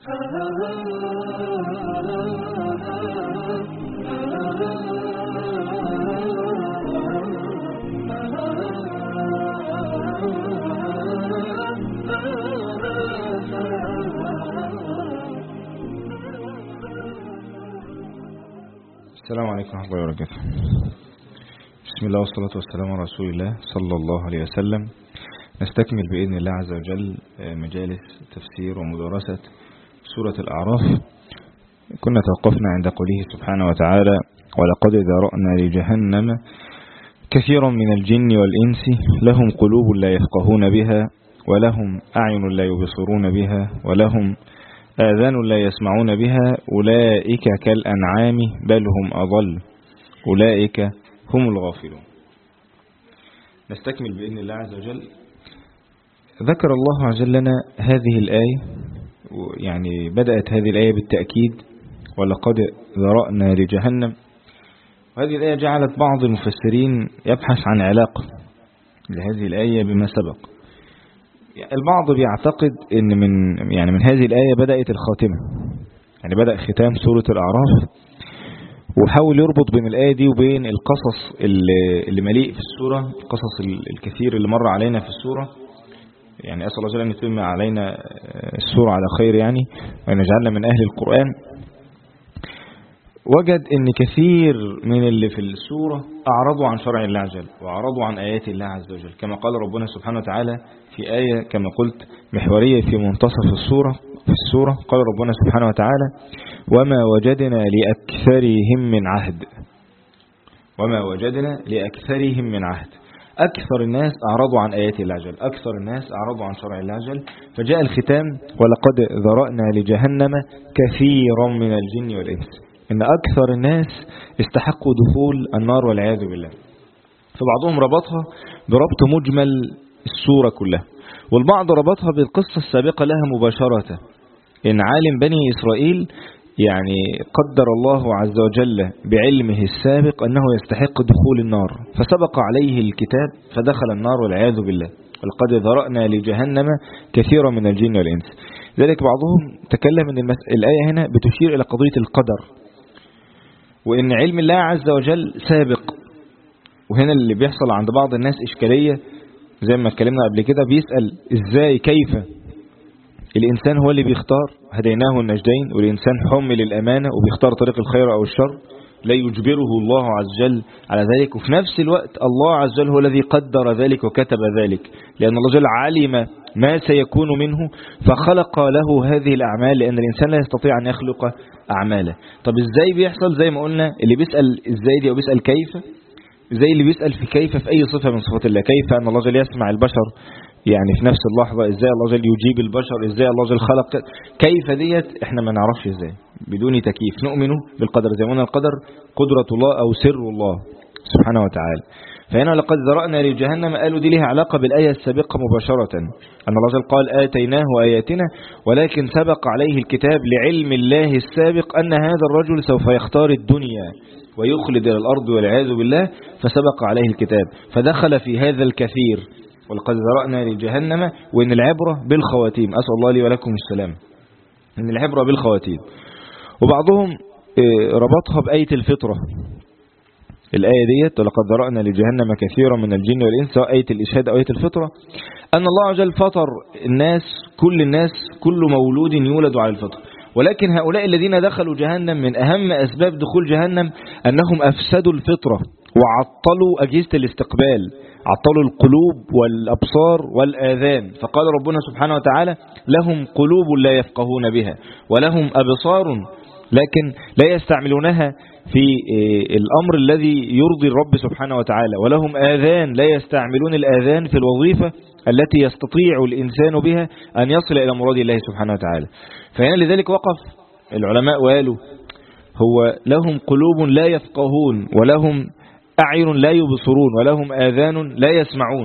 السلام عليكم ورحمة الله وبركاته. بسم الله والصلاة والسلام على رسول الله صلى الله عليه وسلم. نستكمل بإذن الله عز وجل مجالس تفسير ومدارسة سورة الأعراف. كنا توقفنا عند قوله سبحانه وتعالى: ولقد ذرأنا لجهنم كثيرا من الجن والإنس لهم قلوب لا يفقهون بها ولهم أعين لا يبصرون بها ولهم آذان لا يسمعون بها أولئك كالأنعام بل هم أضل أولئك هم الغافلون. نستكمل بإذن الله عز وجل. ذكر الله عز وجل لنا هذه الآية، يعني بدأت هذه الآية بالتأكيد: ولقد ذرأنا لجهنم. وهذه الآية جعلت بعض المفسرين يبحث عن علاقة لهذه الآية بما سبق. البعض بيعتقد ان من هذه الآية بدأت الخاتمة، يعني بدأ ختام سورة الأعراف، وحاول يربط بين الآية دي وبين القصص اللي مليء في السورة، القصص الكثير اللي مر علينا في السورة. يعني أسأل الله أن يتم علينا السورة على خير، يعني وأن يجعلنا من أهل القرآن. وجد ان كثير من اللي في السورة أعرضوا عن شرع الله عز وجل وأعرضوا عن آيات الله عز وجل، كما قال ربنا سبحانه وتعالى في آية كما قلت محورية في منتصف السورة. قال ربنا سبحانه وتعالى: وما وجدنا لأكثرهم من عهد. وما وجدنا لأكثرهم من عهد. أكثر الناس أعرضوا عن آيات الله عز وجل، أكثر الناس أعرضوا عن شرع الله عز وجل. فجاء الختام: ولقد ذرأنا لجهنم كثيرا من الجن والإنس، إن أكثر الناس استحقوا دخول النار والعياذ بالله. فبعضهم ربطها بربط مجمل السورة كلها، والبعض ربطها بالقصة السابقة لها مباشرة، إن عالم بني إسرائيل يعني قدر الله عز وجل بعلمه السابق أنه يستحق دخول النار، فسبق عليه الكتاب فدخل النار والعياذ بالله. ولقد ذرأنا لجهنم كثيرا من الجن والإنس. ذلك بعضهم تكلم أن الآية هنا بتشير إلى قضية القدر، وإن علم الله عز وجل سابق. وهنا اللي بيحصل عند بعض الناس إشكالية، زي ما اتكلمنا قبل كده، بيسأل إزاي كيف الإنسان هو اللي بيختار، هديناه النجدين، والإنسان حمل الأمانة وبيختار طريق الخير أو الشر، لا يجبره الله عز وجل على ذلك. وفي نفس الوقت الله عز وجل هو الذي قدر ذلك وكتب ذلك، لأن الله جل علم ما سيكون منه فخلق له هذه الأعمال، لأن الإنسان لا يستطيع أن يخلق أعماله. طب إزاي بيحصل؟ زي ما قلنا، اللي بيسأل إزاي دي وبيسأل كيف، زي اللي بيسأل في كيف في أي صفة من صفات الله. كيف أن الله جل يسمع البشر يعني في نفس اللحظة، إزاي الله جل يجيب البشر، إزاي الله جل خلق، كيف ديت إحنا ما نعرفش إزاي بدون تكييف. نؤمن بالقدر زي ما قلنا، القدر قدرة الله أو سر الله سبحانه وتعالى. فهنا لقد ذرأنا لجهنم، قالوا دي لها علاقة بالآية السابقة مباشرة، أن الله جل قال: آتيناه آياتنا، ولكن سبق عليه الكتاب لعلم الله السابق أن هذا الرجل سوف يختار الدنيا ويخلد إلى الأرض والعياذ بالله، فسبق عليه الكتاب فدخل في هذا الكثير. ولقد ذرأنا لجهنم، وإن العبرة بالخواتيم. أسأل الله لي ولكم السلام. إن العبرة بالخواتيم. وبعضهم ربطها بآية الفطرة، الآية ديت: ولقد ذرأنا لجهنم كثيرا من الجن والإنس، سواء آية الإشهاد أو آية الفطرة، أن الله عز وجل فطر الناس، كل مولود يولد على الفطر. ولكن هؤلاء الذين دخلوا جهنم من أهم أسباب دخول جهنم أنهم أفسدوا الفطرة وعطلوا أجهزة الاستقبال، عطلوا القلوب والأبصار والآذان. فقال ربنا سبحانه وتعالى: لهم قلوب لا يفقهون بها ولهم أبصار لكن لا يستعملونها في الأمر الذي يرضي الرب سبحانه وتعالى، ولهم آذان لا يستعملون الآذان في الوظيفة التي يستطيع الإنسان بها أن يصل إلى مراد الله سبحانه وتعالى. فهنا لذلك وقف العلماء وقالوا: هو لهم قلوب لا يفقهون ولهم أعين لا يبصرون ولهم آذان لا يسمعون.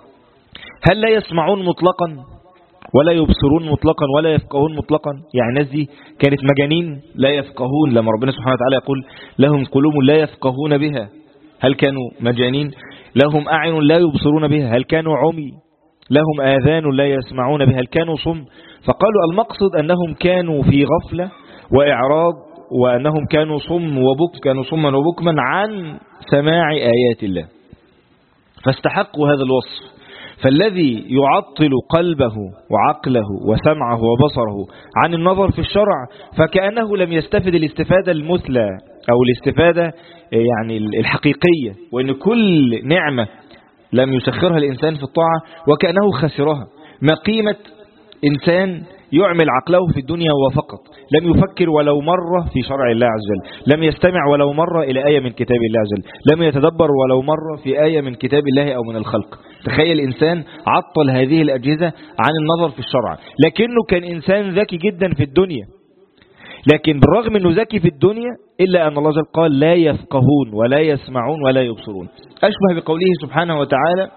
هل لا يسمعون مطلقا ولا يبصرون مطلقا ولا يفقهون مطلقا؟ يعني الناس دي كانت مجانين لا يفقهون، لما ربنا سبحانه وتعالى يقول لهم قلوب لا يفقهون بها، هل كانوا مجانين؟ لهم أعين لا يبصرون بها، هل كانوا عمي؟ لهم آذان لا يسمعون بها، كانوا صم. فقالوا المقصد أنهم كانوا في غفلة وإعراض، وأنهم كانوا كانوا صما وبكما عن سماع آيات الله، فاستحقوا هذا الوصف. فالذي يعطل قلبه وعقله وسمعه وبصره عن النظر في الشرع فكأنه لم يستفد الاستفادة المثلى أو الاستفادة يعني الحقيقية، وأن كل نعمة لم يسخرها الإنسان في الطاعة وكأنه خسرها. ما قيمة إنسان يعمل عقله في الدنيا وفقط، لم يفكر ولو مرة في شرع الله عز وجل، لم يستمع ولو مرة إلى آية من كتاب الله عز وجل، لم يتدبر ولو مرة في آية من كتاب الله أو من الخلق. تخيل إنسان عطل هذه الأجهزة عن النظر في الشرع، لكنه كان إنسان ذكي جدا في الدنيا، لكن بالرغم أنه ذكي في الدنيا إلا أن الله جل قال لا يفقهون ولا يسمعون ولا يبصرون. أشبه بقوله سبحانه وتعالى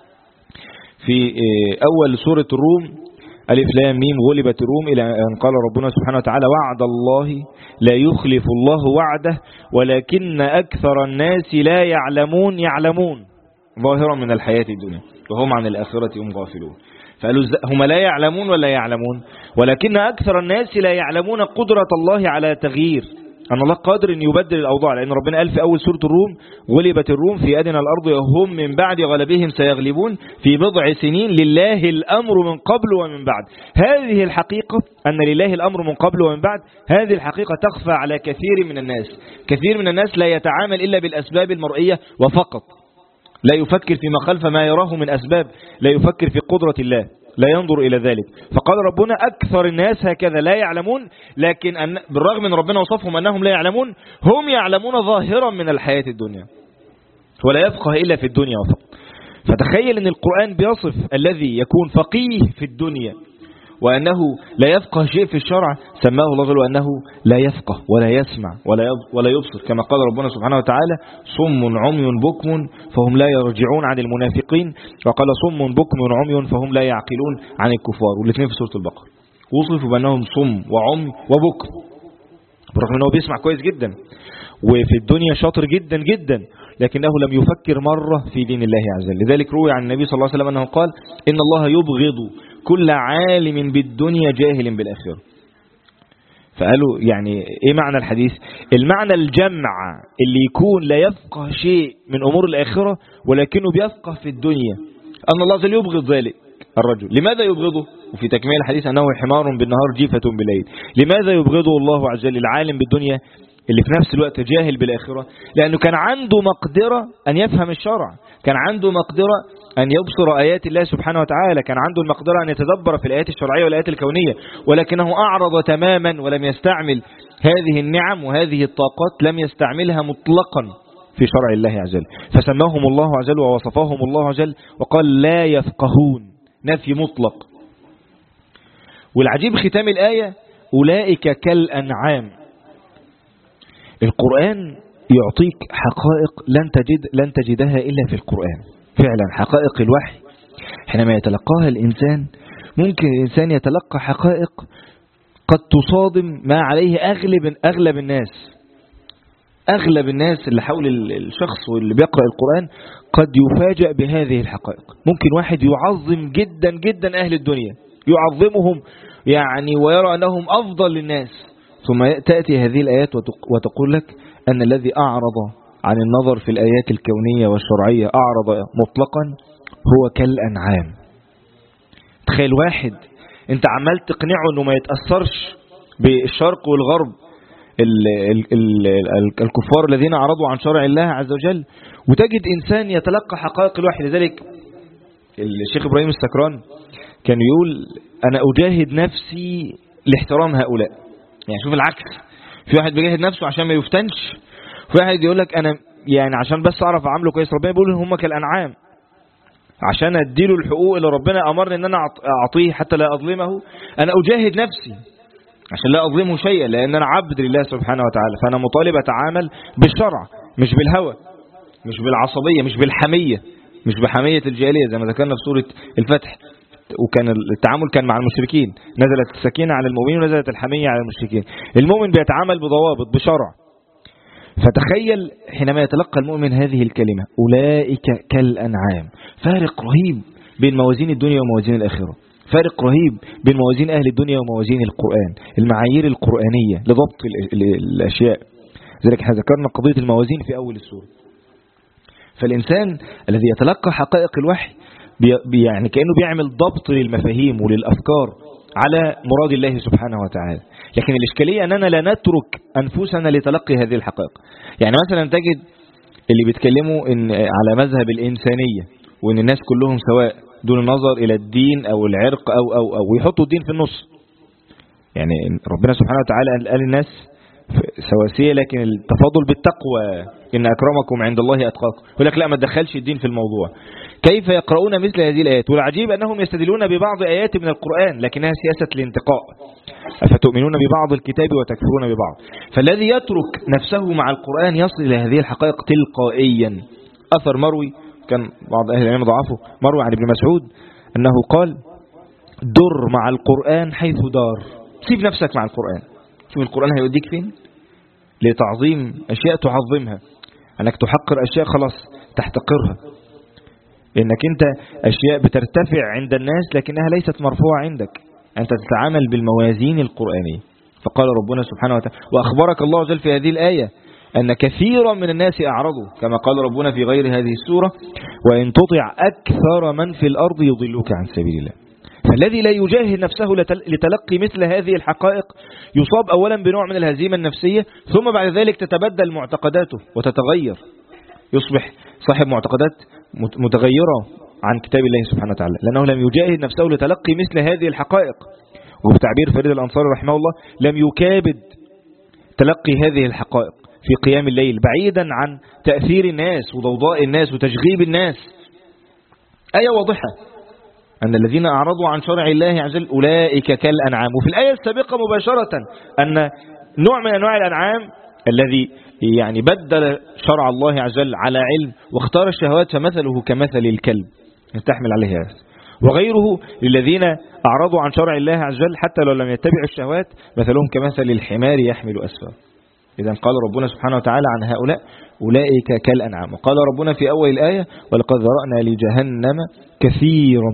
في أول سورة الروم ألف لام ميم غلبت الروم إلى أن قال ربنا سبحانه وتعالى وعد الله لا يخلف الله وعده ولكن أكثر الناس لا يعلمون ظاهرا من الحياة الدنيا وهم عن الآخرة هم غافلون. فقالوا هم لا يعلمون ولا يعلمون، ولكن أكثر الناس لا يعلمون قدرة الله على تغيير، أن الله قادر أن يبدل الأوضاع، لأن ربنا قال في أول سورة الروم غلبت الروم في أدنى الأرض وهم من بعد غلبهم سيغلبون في بضع سنين لله الأمر من قبل ومن بعد. هذه الحقيقة أن لله الأمر من قبل ومن بعد، هذه الحقيقة تخفى على كثير من الناس. كثير من الناس لا يتعامل إلا بالأسباب المرئية وفقط، لا يفكر فيما خلف ما يراه من أسباب، لا يفكر في قدرة الله، لا ينظر إلى ذلك. فقال ربنا أكثر الناس هكذا لا يعلمون، لكن بالرغم من ربنا وصفهم أنهم لا يعلمون، هم يعلمون ظاهرا من الحياة الدنيا ولا يفقه إلا في الدنيا وفقط. فتخيل أن القرآن بيصف الذي يكون فقيه في الدنيا وأنه لا يفقه شيء في الشرع، سماه الله جل وأنه لا يفقه ولا يسمع ولا يبصر، كما قال ربنا سبحانه وتعالى صم عمي بكم فهم لا يرجعون عن المنافقين، وقال صم بكم عمي فهم لا يعقلون عن الكفار، والاثنين في سورة البقرة وصفوا بأنهم صم وعمي وبكم، برغم أنه بيسمع كويس جدا وفي الدنيا شاطر جدا جدا، لكنه لم يفكر مرة في دين الله عز وجل. لذلك روي عن النبي صلى الله عليه وسلم أنه قال إن الله يبغض كل عالم بالدنيا جاهل بالآخرة. فقالوا يعني ايه معنى الحديث؟ المعنى الجمع اللي يكون لا يفقه شيء من أمور الآخرة ولكنه بيفقه في الدنيا، أن الله جل يبغض ذلك الرجل. لماذا يبغضه؟ وفي تكميل الحديث أنه حمار بالنهار جيفة بالليل. لماذا يبغضه الله عز وجل العالم بالدنيا اللي في نفس الوقت جاهل بالآخرة؟ لأنه كان عنده مقدرة أن يفهم الشرع، كان عنده مقدرة أن يبصر آيات الله سبحانه وتعالى، كان عنده المقدرة أن يتدبر في الآيات الشرعية والآيات الكونية، ولكنه أعرض تماما ولم يستعمل هذه النعم وهذه الطاقات، لم يستعملها مطلقا في شرع الله عز وجل، فسماهم الله عز وجل ووصفهم الله عز وجل وقال لا يفقهون، نفي مطلق. والعجيب ختام الآية أولئك كالأنعام. القرآن يعطيك حقائق لن تجدها إلا في القرآن. فعلا حقائق الوحي حينما يتلقاها الإنسان، ممكن الإنسان يتلقى حقائق قد تصادم ما عليه أغلب الناس اللي حول الشخص واللي بيقرأ القرآن قد يفاجأ بهذه الحقائق. ممكن واحد يعظم جدا جدا أهل الدنيا، يعظمهم يعني ويرى أنهم أفضل للناس، ثم تأتي هذه الآيات وتقول لك أن الذي أعرض عن النظر في الآيات الكونية والشرعية أعرض مطلقا هو كالأنعام. تخيل واحد انت عمال تقنعه انه ما يتأثرش بالشرق والغرب الكفار الذين أعرضوا عن شرع الله عز وجل، وتجد إنسان يتلقى حقائق الوحي. لذلك الشيخ إبراهيم السكران كان يقول أنا أجاهد نفسي لاحترام هؤلاء. يعني شوف العكس، في واحد بيجاهد نفسه عشان ما يفتنش، في واحد يقول لك أنا يعني عشان بس أعرف أعمله كويس. ربنا بيقول هم كالأنعام، عشان أديله الحقوق اللي ربنا أمرني أن أنا أعطيه حتى لا أظلمه. أنا أجاهد نفسي عشان لا أظلمه شيئا، لأن أنا عبد لله سبحانه وتعالى، فأنا مطالب أتعامل بالشرع مش بالهوى، مش بالعصبية، مش بالحمية، مش بحمية الجاهلية زي ما ذكرنا في سورة الفتح. وكان التعامل كان مع المشركين، نزلت السكينة على المؤمنين ونزلت الحمية على المشركين. المؤمن بيتعامل بضوابط بشرع. فتخيل حينما يتلقى المؤمن هذه الكلمة أولئك كالأنعام، فارق رهيب بين موازين الدنيا وموازين الآخرة، فارق رهيب بين موازين أهل الدنيا وموازين القرآن، المعايير القرآنية لضبط الأشياء. ذلك احنا ذكرنا قضية الموازين في أول السورة. فالإنسان الذي يتلقى حقائق الوحي يعني كأنه بيعمل ضبط للمفاهيم وللأفكار على مراد الله سبحانه وتعالى. لكن الإشكالية أننا لا نترك أنفسنا لتلقي هذه الحقائق. يعني مثلا تجد اللي بيتكلموا إن على مذهب الإنسانية وإن الناس كلهم سواء دون النظر إلى الدين أو العرق أو ويحطوا الدين في النص. يعني ربنا سبحانه وتعالى قال الناس سواسية لكن التفاضل بالتقوى، إن أكرمكم عند الله أتقاكم. يقول لك لا ما تدخلش الدين في الموضوع. كيف يقرؤون مثل هذه الآيات؟ والعجيب أنهم يستدلون ببعض آيات من القرآن لكنها سياسة الانتقاء. أفتؤمنون ببعض الكتاب وتكفرون ببعض. فالذي يترك نفسه مع القرآن يصل إلى هذه الحقائق تلقائيا. أثر مروي كان بعض أهل العلم ضعفه، مروي عن ابن مسعود أنه قال: در مع القرآن حيث دار. سيب نفسك مع القرآن، شوف القرآن هيوديك فين. لتعظيم أشياء تعظمها، أنك تحقر أشياء خلاص تحتقرها، إنك أنت أشياء بترتفع عند الناس لكنها ليست مرفوعة عندك. أنت تتعامل بالموازين القرآنية. فقال ربنا سبحانه وتعالى: وأخبرك الله جل في هذه الآية أن كثيرا من الناس أعرضوا، كما قال ربنا في غير هذه السورة: وإن تطع أكثر من في الأرض يضلوك عن سبيل الله. فالذي لا يجاهد نفسه لتلقي مثل هذه الحقائق يصاب أولا بنوع من الهزيمة النفسية، ثم بعد ذلك تتبدل معتقداته وتتغير، يصبح صاحب معتقدات متغيرة عن كتاب الله سبحانه وتعالى، لأنه لم يجاهد نفسه لتلقي مثل هذه الحقائق. وبتعبير فريد الأنصاري رحمه الله: لم يكابد تلقي هذه الحقائق في قيام الليل بعيدا عن تأثير الناس وضوضاء الناس وتشغيب الناس. آية واضحة أن الذين أعرضوا عن شرع الله عز وجل أولئك كالأنعام. وفي الآية السابقة مباشرة أن نوع من أنواع الأنعام الذي يعني بدل شرع الله عز وجل على علم واختار الشهوات فمثله كمثل الكلب يستحمل عليه هذا. وغيره للذين أعرضوا عن شرع الله عز وجل حتى لو لم يتبعوا الشهوات مثلهم كمثل الحمار يحمل أسفار. إذن قال ربنا سبحانه وتعالى عن هؤلاء: أولئك كالأنعام. وقال ربنا في أول الآية: ولقد ذرأنا لجهنم كثيرا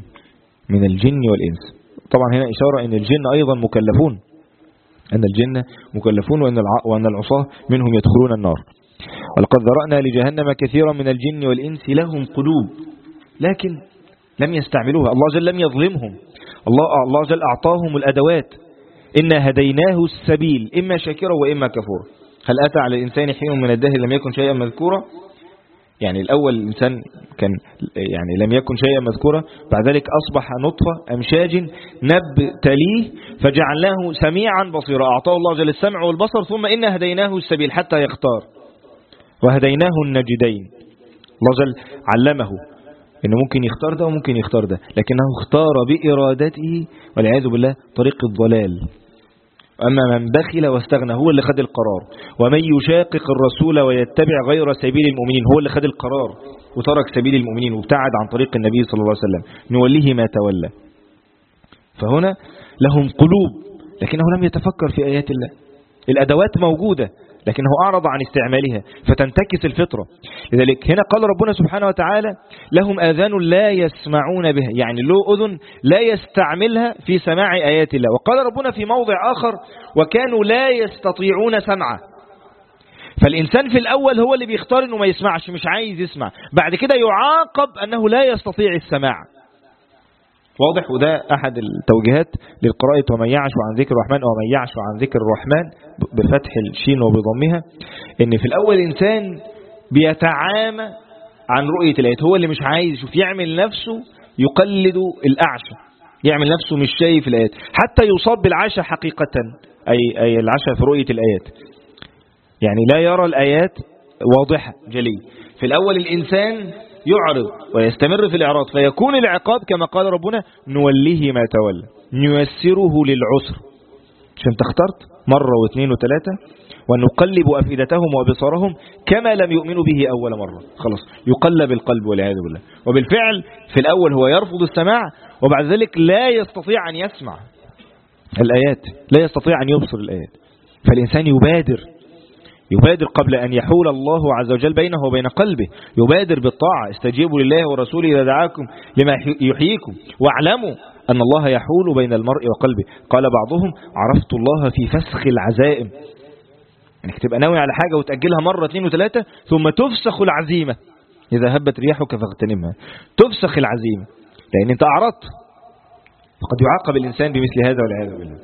من الجن والإنس. طبعا هنا إشارة أن الجن أيضا مكلفون، أن الجن مكلفون وأن العصاة منهم يدخلون النار. ولقد ذرأنا لجهنم كثيرا من الجن والإنس لهم قلوب لكن لم يستعملوها. الله جل لم يظلمهم، الله جل أعطاهم الأدوات. إنا هديناه السبيل إما شاكرا وإما كفورا. هل أتى على الإنسان حين من الدهر لم يكن شيئا مذكورا؟ يعني الأول الإنسان كان يعني لم يكن شيئا مذكورا، بعد ذلك أصبح نطفة أمشاج نبتليه فجعلناه سميعا بصيرا. أعطاه الله جل السمع والبصر، ثم إنا هديناه السبيل حتى يختار، وهديناه النجدين. الله جل علمه إنه ممكن يختار ده وممكن يختار ده، لكنه اختار بإرادته والعياذ بالله طريق الضلال. أما من بخل واستغنى هو اللي خد القرار، ومن يشاقق الرسول ويتبع غير سبيل المؤمنين هو اللي خد القرار وترك سبيل المؤمنين وابتعد عن طريق النبي صلى الله عليه وسلم، نوليه ما تولى. فهنا لهم قلوب لكنه لم يتفكر في آيات الله. الأدوات موجودة لكنه أعرض عن استعمالها فتنتكس الفطرة. لذلك هنا قال ربنا سبحانه وتعالى: لهم آذان لا يسمعون بها، يعني له أذن لا يستعملها في سماع آيات الله. وقال ربنا في موضع آخر: وكانوا لا يستطيعون سمعه. فالإنسان في الأول هو اللي بيختار أنه ما يسمعش، مش عايز يسمع، بعد كده يعاقب أنه لا يستطيع السماع. واضح؟ وده أحد التوجيهات للقراءة: ومن يعش عن ذكر الرحمن، ومن يعش عن ذكر الرحمن بفتح الشين وبضمها. إن في الأول الإنسان بيتعامى عن رؤية الآيات، هو اللي مش عايز يشوف، يعمل نفسه يقلد الأعشى، يعمل نفسه مش شايف الآيات حتى يصاب بالعشى حقيقة، أي العشى في رؤية الآيات، يعني لا يرى الآيات واضحة جلية. في الأول الإنسان يعرض ويستمر في الإعراض فيكون العقاب كما قال ربنا: نوليه ما تولى نيسره للعسر. عشان تخترت مرة واثنين وثلاثة، ونقلب أفئدتهم وبصرهم كما لم يؤمنوا به أول مرة. خلاص يقلب القلب والعياذ بالله. وبالفعل في الأول هو يرفض السماع، وبعد ذلك لا يستطيع أن يسمع الآيات، لا يستطيع أن يبصر الآيات. فالإنسان يبادر يبادر قبل أن يحول الله عز وجل بينه وبين قلبه، يبادر بالطاعة. استجيبوا لله ورسوله إذا دعاكم لما يحييكم واعلموا أن الله يحول بين المرء وقلبه. قال بعضهم عرفت الله في فسخ العزائم، انك تبقى ناوي على حاجة وتأجلها مرة 2 و3 ثم تفسخ العزيمة. إذا هبت رياحك فاغتنمها، تفسخ العزيمة لأن انت أعرضت، فقد يعاقب الإنسان بمثل هذا والعياذ بالله.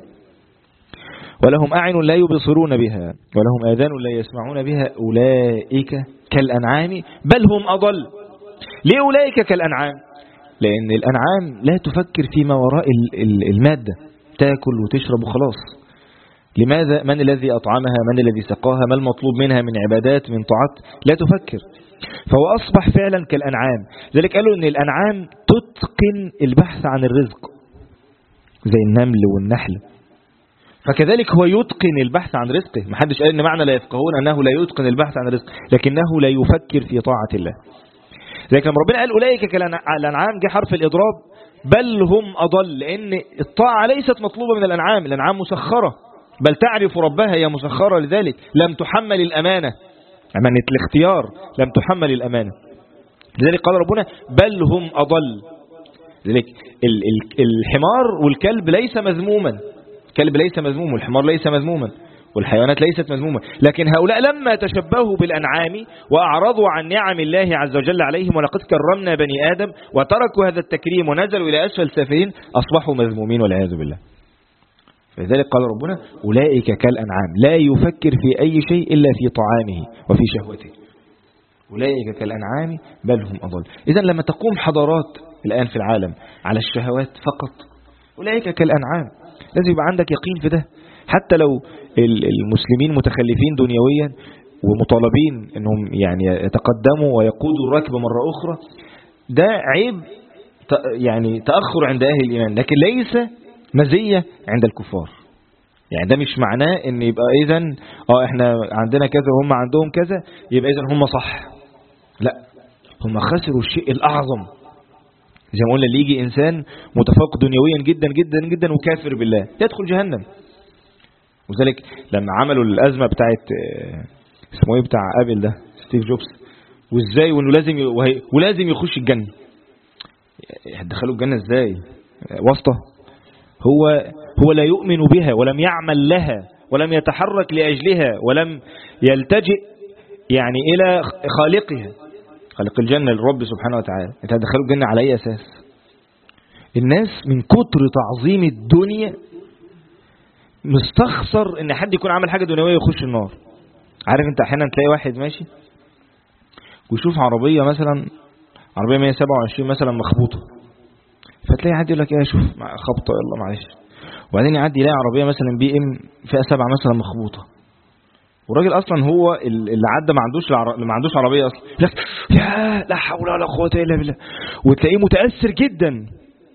ولهم أعين لا يبصرون بها ولهم آذان لا يسمعون بها أولئك كالأنعام بل هم أضل. ليه أولئك كالأنعام؟ لأن الأنعام لا تفكر فيما وراء المادة، تأكل وتشرب وخلاص. لماذا؟ من الذي أطعمها؟ من الذي سقاها؟ ما المطلوب منها من عبادات من طاعات؟ لا تفكر. فهو أصبح فعلا كالأنعام. ذلك قالوا أن الأنعام تتقن البحث عن الرزق زي النمل والنحل، فكذلك هو يتقن البحث عن رزقه. محدش قال ان معنى لا يفقهون انه لا يتقن البحث عن رزقه، لكنه لا يفكر في طاعة الله. لكن ربنا قال اولئك كالانعام، جه حرف الاضراب بل هم اضل، لان الطاعة ليست مطلوبة من الانعام. الانعام مسخرة، بل تعرف ربها، هي مسخرة لذلك. لم تحمل الامانة، امانة الاختيار، لم تحمل الامانة. لذلك قال ربنا بل هم اضل. لذلك الحمار والكلب ليس مذموما، الكلب ليس مذموم والحمار ليس مذموما والحيوانات ليست مذمومة، لكن هؤلاء لما تشبهوا بالأنعام وأعرضوا عن نعم الله عز وجل عليهم ولقد كرمنا بني آدم وتركوا هذا التكريم ونزلوا إلى أسفل سافلين أصبحوا مذمومين والعياذ بالله. فلذلك قال ربنا أولئك كالأنعام لا يفكر في أي شيء إلا في طعامه وفي شهوته. أولئك كالأنعام بل هم أضل. إذن لما تقوم حضارات الآن في العالم على الشهوات فقط، أولئك كالأنعام. لازم يبقى عندك يقين في ده. حتى لو المسلمين متخلفين دنيويا ومطالبين انهم يعني يتقدموا ويقودوا الركب مرة اخرى، ده عيب يعني تأخر عند اهل الايمان، لكن ليس مزية عند الكفار. يعني ده مش معناه ان يبقى اذن احنا عندنا كذا وهم عندهم كذا يبقى اذن هم صح. لا، هم خسروا الشيء الاعظم. زي ما قلنا اللي يجي إنسان متفوق دنيويا جدا جدا جدا وكافر بالله يدخل جهنم. وذلك لما عملوا الأزمة بتاعت اسمه ايه بتاع آبل ده ستيف جوبز، وازاي وانه لازم يخش الجنة. دخلوا الجنة ازاي؟ واسطة. هو لا يؤمن بها ولم يعمل لها ولم يتحرك لأجلها ولم يلتجئ يعني إلى خالقها، خلق الجنة للرب سبحانه وتعالى. انت هتدخلوا الجنة على اي اساس؟ الناس من كتر تعظيم الدنيا مستخسر ان حد يكون عمل حاجة دنيوية يخش النار. عارف انت احيانا تلاقي واحد ماشي ويشوف عربية مثلا عربية 127 مثلا مخبوطة، فتلاقي حد يقول لك ايه شوف خبطة يلا معلش، وبعدين يعدي يلاقي عربية مثلا BM فيها 7 مثلا مخبوطة، والراجل اصلا هو اللي عدى ما عندوش عربيه اصلا، لك يا لا حول ولا قوه الا بالله، وتلاقيه متاثر جدا.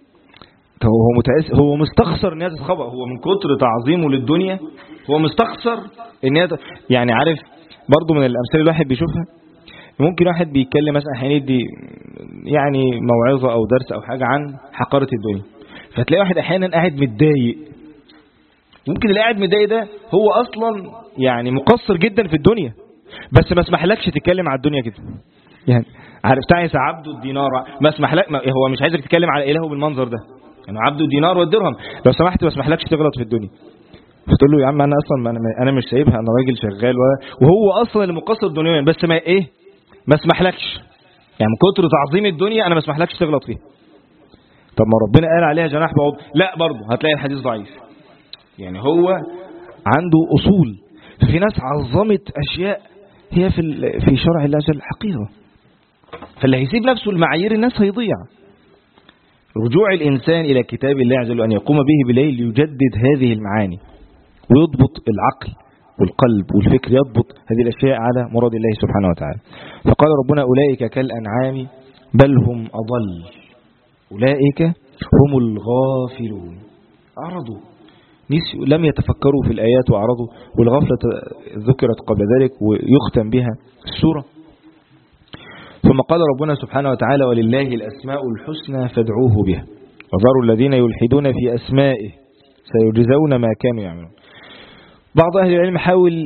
هو مستخسر ان هي تتخبط. هو من كتر تعظيمه للدنيا هو مستخسر ان هي يعني عارف. برضو من الامثله الواحد بيشوفها، ممكن واحد بيتكلم مثلا احيانا يدي يعني موعظه او درس او حاجه عن حقاره الدنيا، فتلاقي واحد احيانا قاعد متضايق. ممكن اللي قاعد متضايق ده هو اصلا يعني مقصر جدا في الدنيا، بس ما اسمحلكش تتكلم على الدنيا كده. يعني عارف تعيس عبده الدينار، ما اسمحلك، هو مش عايزك تتكلم على إلهه بالمنظر ده، يعني عبده الدينار والدرهم، لو سمحت ما اسمحلكش تغلط في الدنيا. فتقول له يا عم انا اصلا انا مش سايبها، انا راجل شغال وهو اصلا اللي مقصر دنيويا، بس ما اسمحلكش. يعني من كتر تعظيم الدنيا انا ما اسمحلكش تغلط فيها. طب ما ربنا قال عليها جناح بعوض، لا برضه هتلاقي الحديث ضعيف. يعني هو عنده أصول. في ناس عظمت أشياء هي في شرع الله جل حقيقة، فاللي هيسيب نفسه المعايير الناس هيضيع. رجوع الإنسان إلى كتاب الله عز وجل أن يقوم به بالليل ليجدد هذه المعاني ويضبط العقل والقلب والفكر، يضبط هذه الأشياء على مراد الله سبحانه وتعالى. فقال ربنا أولئك كالأنعام بل هم أضل أولئك هم الغافلون. أعرضوا، لم يتفكروا في الآيات وأعرضوا، والغفلة ذكرت قبل ذلك ويختم بها السورة. ثم قال ربنا سبحانه وتعالى ولله الأسماء الحسنى فادعوه بها وذروا الذين يلحدون في أسمائه سيجزون ما كانوا يعملون. بعض أهل العلم حاول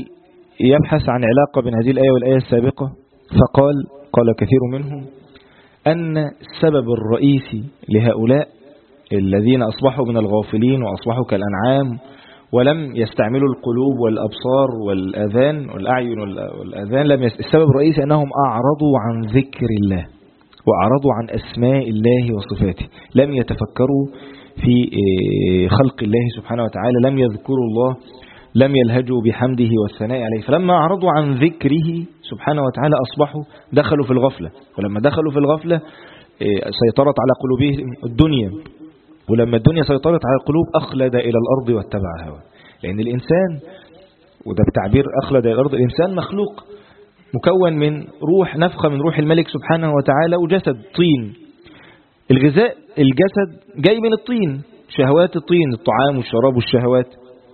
يبحث عن علاقة بين هذه الآية والآية السابقة، قال كثير منهم أن السبب الرئيسي لهؤلاء الذين أصبحوا من الغافلين وأصبحوا كالأنعام ولم يستعملوا القلوب والأبصار والأذان والأعين والأذان، السبب الرئيسي أنهم أعرضوا عن ذكر الله وأعرضوا عن أسماء الله وصفاته، لم يتفكروا في خلق الله سبحانه وتعالى، لم يذكروا الله، لم يلهجوا بحمده والثناء عليه. فلما أعرضوا عن ذكره سبحانه وتعالى أصبحوا دخلوا في الغفلة، ولما دخلوا في الغفلة سيطرت على قلوبهم الدنيا، ولما الدنيا سيطرت على القلوب أخلد إلى الأرض واتبع هواه. لأن الإنسان، وده بتعبير أخلد إلى الأرض، الإنسان مخلوق مكون من روح، نفخة من روح الملك سبحانه وتعالى، وجسد طين. الغذاء الجسد جاي من الطين، شهوات الطين، الطعام والشراب والشهوات.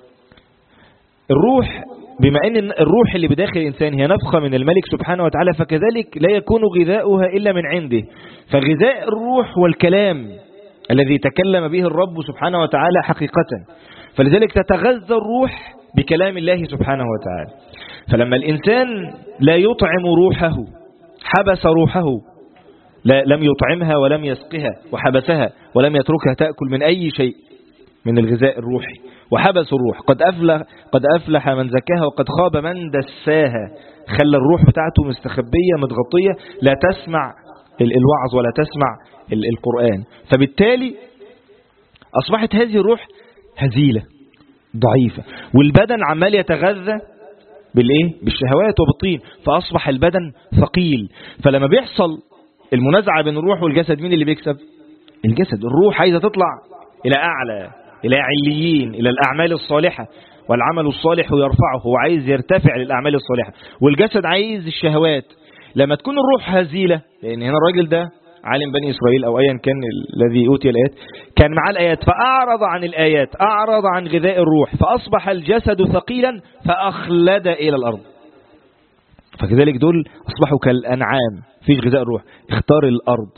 الروح بما أن الروح اللي بداخل الإنسان هي نفخة من الملك سبحانه وتعالى، فكذلك لا يكون غذاؤها إلا من عنده. فغذاء الروح والكلام الذي تكلم به الرب سبحانه وتعالى حقيقة، فلذلك تتغذى الروح بكلام الله سبحانه وتعالى. فلما الإنسان لا يطعم روحه، حبس روحه، لم يطعمها ولم يسقها وحبسها ولم يتركها تأكل من أي شيء من الغذاء الروحي، وحبس الروح. قد أفلح من زكاها وقد خاب من دساها. خلى الروح بتاعته مستخبية متغطية، لا تسمع الوعظ ولا تسمع القرآن. فبالتالي أصبحت هذه الروح هزيلة ضعيفة، والبدن عمال يتغذى بالشهوات وبالطين، فأصبح البدن ثقيل. فلما بيحصل المنازعة بين الروح والجسد، مين اللي بيكسب؟ الجسد. الروح عايزة تطلع إلى أعلى، إلى عليين، إلى الأعمال الصالحة، والعمل الصالح يرفعه، هو عايز يرتفع للأعمال الصالحة. والجسد عايز الشهوات. لما تكون الروح هزيلة، لأن هنا الراجل ده عالم بني إسرائيل أو أيا كان الذي أوتي الآيات، كان مع الآيات فأعرض عن الآيات، أعرض عن غذاء الروح، فأصبح الجسد ثقيلا فأخلد إلى الأرض. فكذلك دول أصبحوا كالأنعام، فيش غذاء الروح، اختار الأرض.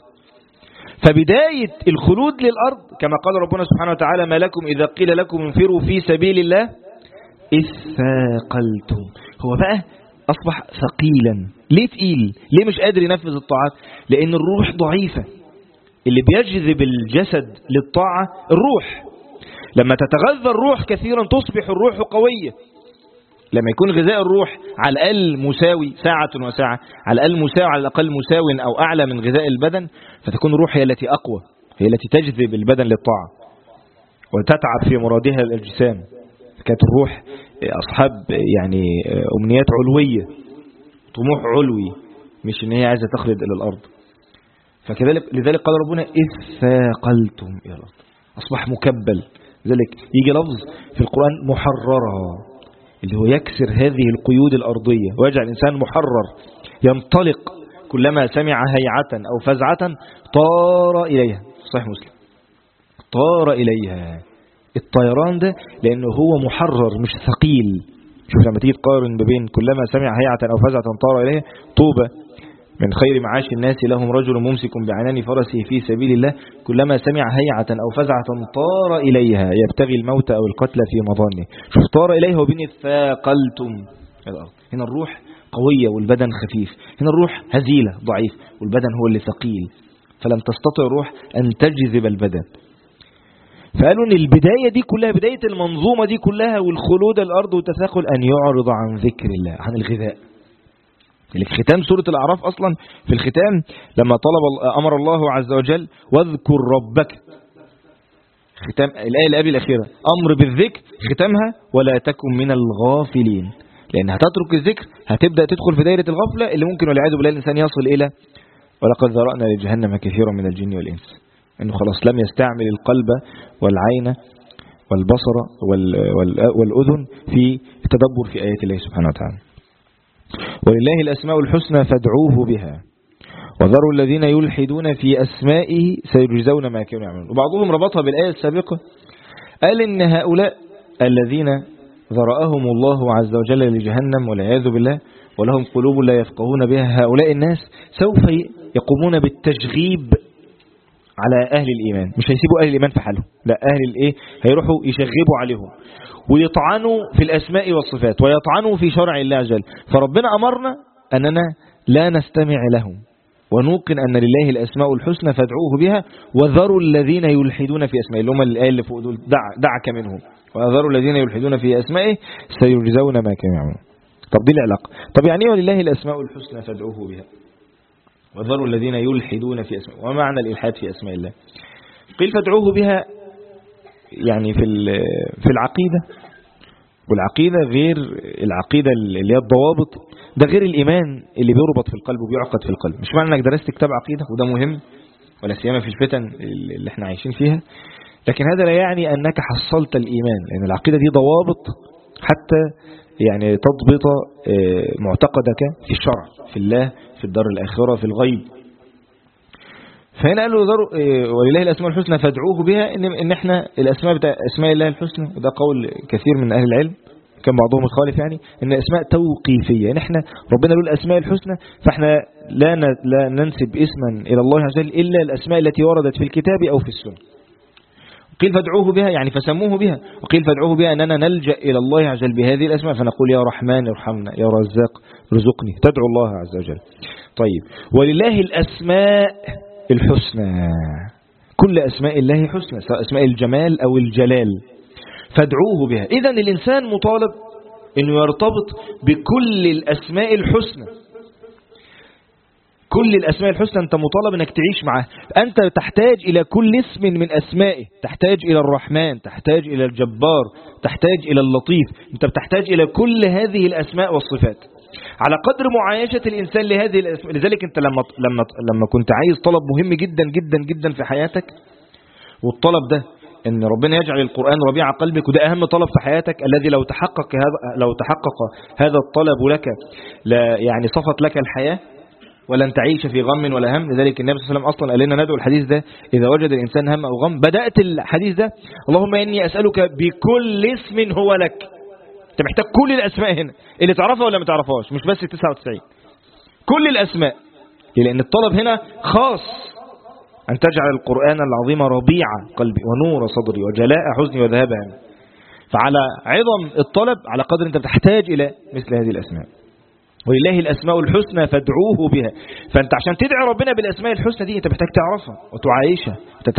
فبداية الخلود للأرض كما قال ربنا سبحانه وتعالى: ما لكم إذا قيل لكم انفروا في سبيل الله إذ ثاقلتم. هو بقى أصبح ثقيلا. ليه تقيل؟ ليه مش قادر ينفذ الطاعات؟ لأن الروح ضعيفة. اللي بيجذب الجسد للطاعة الروح. لما تتغذى الروح كثيرا تصبح الروح قوية. لما يكون غذاء الروح على الأقل مساوي، ساعة وساعة، على الأقل مساوي، على الأقل مساو أو أعلى من غذاء البدن، فتكون الروح هي التي أقوى، هي التي تجذب البدن للطاعة وتتعب في مرادها الأجسام. كانت الروح أصحاب يعني أمنيات علوية، طموح علوي، مش إن هي عايزة تخلد إلى الأرض. لذلك قال ربنا: إذ ثاقلتم إلى الأرض. أصبح مكبل. لذلك يجي لفظ في القرآن محررة، اللي هو يكسر هذه القيود الأرضية ويجعل الإنسان محرر، ينطلق كلما سمع هيعة أو فزعة طار إليها. صحيح مسلم، طار إليها. الطيران ده لأنه هو محرر مش ثقيل. شوف لما تيجي تقارن بين كلما سمع هيعة أو فزعة طار إليها، طوبى من خير معاش الناس لهم رجل ممسك بعنان فرسه في سبيل الله، كلما سمع هيعة أو فزعة طار إليها يبتغي الموت أو القتل في مظنه. شوف طار إليها وبين ثاقلتم الأرض. هنا الروح قوية والبدن خفيف، هنا الروح هزيلة ضعيف والبدن هو اللي ثقيل، فلم تستطع الروح أن تجذب البدن. فقالوا ان البداية دي كلها، بداية المنظومة دي كلها والخلود الأرض والتثاقل، أن يعرض عن ذكر الله، عن الغذاء. ختام سورة الأعراف أصلا في الختام لما أمر الله عز وجل: واذكر ربك. ختام الآية اللي قبل الأخيرة أمر بالذكر، ختامها: ولا تكن من الغافلين. لأن هتترك الذكر هتبدأ تدخل في دائرة الغفلة اللي ممكن والعياذ بالله الإنسان يصل إلى: ولقد ذرأنا لجهنم كثيرا من الجن والإنس. إنه خلاص لم يستعمل القلب والعين والبصر والأذن في التدبر في آيات الله سبحانه وتعالى. ولله الأسماء الحسنى فادعوه بها وذروا الذين يلحدون في أسمائه سيجزون ما كانوا يعملون. وبعضهم ربطها بالآية السابقة، قال إن هؤلاء الذين ذرأهم الله عز وجل لجهنم والعياذ بالله ولهم قلوب لا يفقهون بها، هؤلاء الناس سوف يقومون بالتشغيب على أهل الإيمان، مش هيسيبوا أهل الإيمان في حالهم، لا أهل الإيه هيروحوا يشغبوا عليهم ويطعنوا في الأسماء والصفات ويطعنوا في شرع الله عز وجل. فربنا أمرنا أننا لا نستمع لهم ونوقن أن لله الأسماء الحسنى فادعوه بها وذروا الذين يلحدون في أسمائه، اللي هم الآية اللي فوق دول، دعك منهم وذروا الذين يلحدون في أسمائه سيجزون ما كانوا يعملون. طب دي العلاقة. طب يعني ايه ولله الأسماء الحسنى فادعوه بها وذروا الذين يلحدون في أسمائه؟ وما معنى الإلحاد في أسماء الله؟ قيل فادعوه بها يعني في العقيدة، والعقيدة غير العقيدة اللي هي الضوابط، ده غير الإيمان اللي بيربط في القلب وبيعقد في القلب. مش معنى انك درست كتاب عقيدة وده مهم ولا سيما في الفتن اللي احنا عايشين فيها، لكن هذا لا يعني أنك حصلت الإيمان، لأن العقيدة دي ضوابط حتى يعني تضبط معتقدك في الشرع، في الله، في الدار الآخرة، في الغيب. فهنا قالوا ولله الأسماء الحسنى فادعوه بها، إن احنا الأسماء بتاع أسماء الله الحسنى، وده قول كثير من أهل العلم كان بعضهم الخالف، يعني إن أسماء توقيفية، يعني احنا ربنا له الأسماء الحسنى، فاحنا لا ننسب اسما إلى الله عز وجل إلا الأسماء التي وردت في الكتاب أو في السنة. قيل فادعوه بها يعني فسموه بها، وقيل فادعوه بها أننا نلجأ إلى الله عز وجل بهذه الأسماء، فنقول يا رحمن ارحمنا، يا رزاق ارزقني، تدعو الله عز وجل. طيب ولله الأسماء الحسنى، كل أسماء الله حسنى، سواء أسماء الجمال أو الجلال، فادعوه بها. إذن الإنسان مطالب أنه يرتبط بكل الأسماء الحسنى، كل الأسماء الحسنى أنت مطالب أنك تعيش معها. أنت تحتاج إلى كل اسم من أسمائه، تحتاج إلى الرحمن، تحتاج إلى الجبار، تحتاج إلى اللطيف، أنت بتحتاج إلى كل هذه الأسماء والصفات على قدر معايشة الإنسان لهذه الأسماء. لذلك أنت لما كنت عايز طلب مهم جدا جدا جدا في حياتك، والطلب ده أن ربنا يجعل القرآن ربيع قلبك، وده أهم طلب في حياتك الذي لو تحقق هذا الطلب لك لا يعني صفت لك الحياة ولن تعيش في غم ولا هم. لذلك النبي صلى الله عليه وسلم أصلا قال لنا ندعو الحديث ده إذا وجد الإنسان هم أو غم. بدأت الحديث ده اللهم إني أسألك بكل اسم هو لك. أنت محتاج كل الأسماء هنا، اللي تعرفها ولا ما تعرفهاش، مش بس 99، كل الأسماء، لأن الطلب هنا خاص، أن تجعل القرآن العظيم ربيع قلبي ونور صدري وجلاء حزني وذهاب همي. فعلى عظم الطلب على قدر أنت بتحتاج إلى مثل هذه الأسماء. ولله الأسماء الحسنى فادعوه بها. فأنت عشان تدعي ربنا بالأسماء الحسنى دي أنت محتاج تعرفها وتعايشها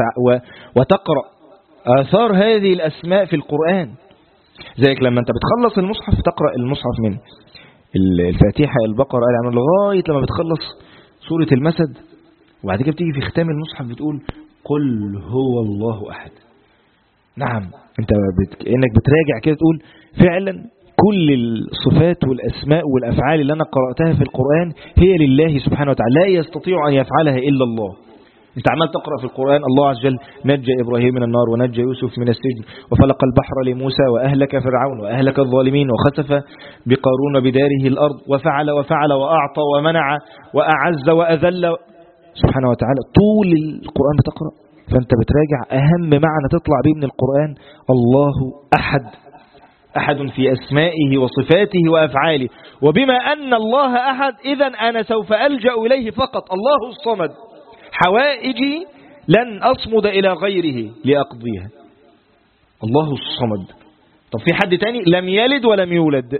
وتقرأ آثار هذه الأسماء في القرآن. ذلك لما أنت بتخلص المصحف تقرأ المصحف من الفاتحة البقرة آل عمران لغاية لما بتخلص سورة المسد، وبعد كده بتيجي في ختام المصحف بتقول قل هو الله أحد. نعم أنت كأنك بتراجع كده تقول فعلا كل الصفات والأسماء والأفعال اللي أنا قرأتها في القرآن هي لله سبحانه وتعالى، لا يستطيع أن يفعلها إلا الله. أنت عمال تقرأ في القرآن الله عز وجل نجى إبراهيم من النار ونجى يوسف من السجن وفلق البحر لموسى وأهلك فرعون وأهلك الظالمين وخسف بقارون بداره الأرض وفعل وأعطى ومنع وأعز وأذل سبحانه وتعالى. طول القرآن بتقرأ، فأنت بتراجع أهم معنى تطلع به من القرآن الله أحد، أحد في أسمائه وصفاته وأفعاله. وبما أن الله أحد إذن أنا سوف ألجأ إليه فقط. الله الصمد، حوائجي لن أصمد إلى غيره لأقضيها. الله الصمد. طب في حد تاني لم يلد ولم يولد؟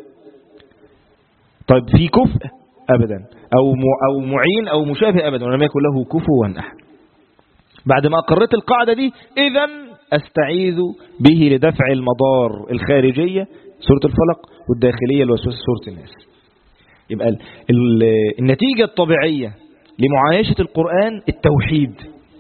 طيب في كفء؟ أبدا. أو معين أو مشابه؟ أبدا. ولم يكن له كفوا أحد. بعد ما أقررت القاعدة دي إذن أستعيذ به لدفع المضار الخارجية سورة الفلق، والداخلية الوسوسة سورة الناس. يبقى النتيجة الطبيعية لمعايشة القرآن التوحيد،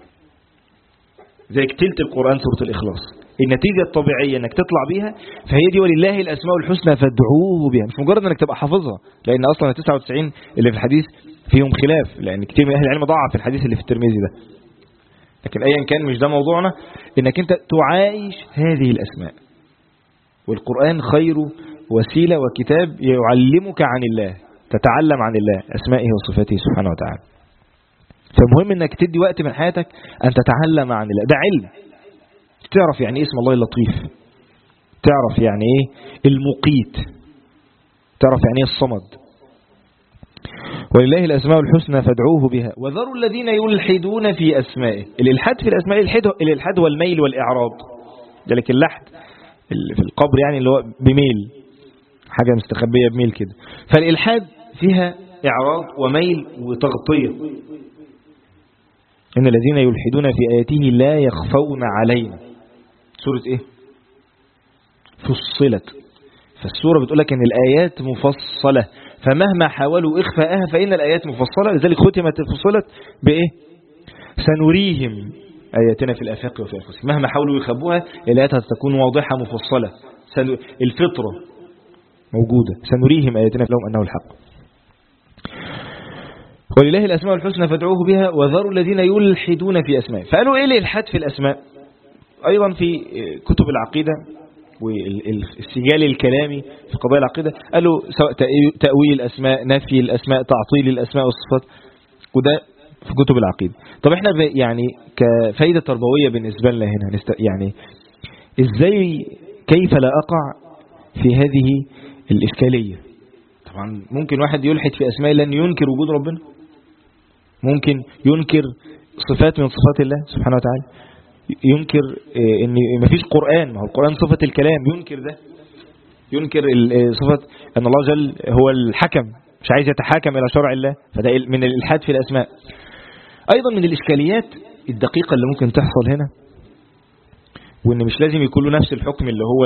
زي تلت القرآن سورة الإخلاص. النتيجة الطبيعية انك تطلع بيها فهي دي ولله الأسماء الحسنى فادعوه بها. مش مجرد انك تبقى حافظها، لأن أصلا 99 اللي في الحديث فيهم خلاف، لأن كتير من أهل العلم ضعف في الحديث اللي في الترمذي ده. لكن أيا كان مش ده موضوعنا، انك انت تعايش هذه الأسماء. والقرآن خير وسيلة وكتاب يعلمك عن الله، تتعلم عن الله أسمائه وصفاته سبحانه وتعالى. فمهم انك تدي وقت من حياتك أن تتعلم عن الله. ده علم، تعرف يعني اسم الله اللطيف، تعرف يعني ايه المقيت، تعرف يعني ايه الصمد. ولله الأسماء الحسنى فادعوه بها وذروا الذين يلحدون في أسمائه. الإلحاد في الأسماء الإلحاد هو الميل والإعراض، ذلك اللحد في القبر يعني اللي هو بميل، حاجة مستخبية بميل كده. فالإلحاد فيها إعراض وميل وتغطية. إن الذين يلحدون في آياته لا يخفون علينا. سورة إيه؟ فصلت. فالسورة بتقول لك إن الآيات مفصلة، فمهما حاولوا إخفاءها فإن الآيات مفصلة. لذلك ختمت فصلت بإيه؟ سنريهم آياتنا في الآفاق وفي أنفسهم. مهما حاولوا يخبوها الآيات هتكون واضحة مفصلة. الفطرة موجودة. سنريهم آياتنا لهم أنه الحق. ولله الأسماء الحسنى فادعوه بها وذروا الذين يلحدون في أسماء. فقالوا إيه الإلحاد في الأسماء؟ أيضا في كتب العقيدة والسجال الكلامي في قضايا العقيدة قالوا سواء تأويل الأسماء، نفي الأسماء، تعطيل الأسماء والصفات، وده في كتب العقيدة. طب احنا يعني كفايدة تربوية بالنسبة لنا هنا يعني ازاي كيف لا أقع في هذه الإشكالية؟ طبعا ممكن واحد يلحد في أسماء الله، ينكر وجود ربنا، ممكن ينكر صفات من صفات الله سبحانه وتعالى، ينكر ان مفيش قرآن، ما هو القرآن صفة الكلام، ينكر ده، ينكر صفة ان الله جل هو الحكم، مش عايز يتحاكم الى شرع الله، فده من الإلحاد في الأسماء. ايضا من الإشكاليات الدقيقة اللي ممكن تحصل هنا، وان مش لازم يكون له نفس الحكم اللي هو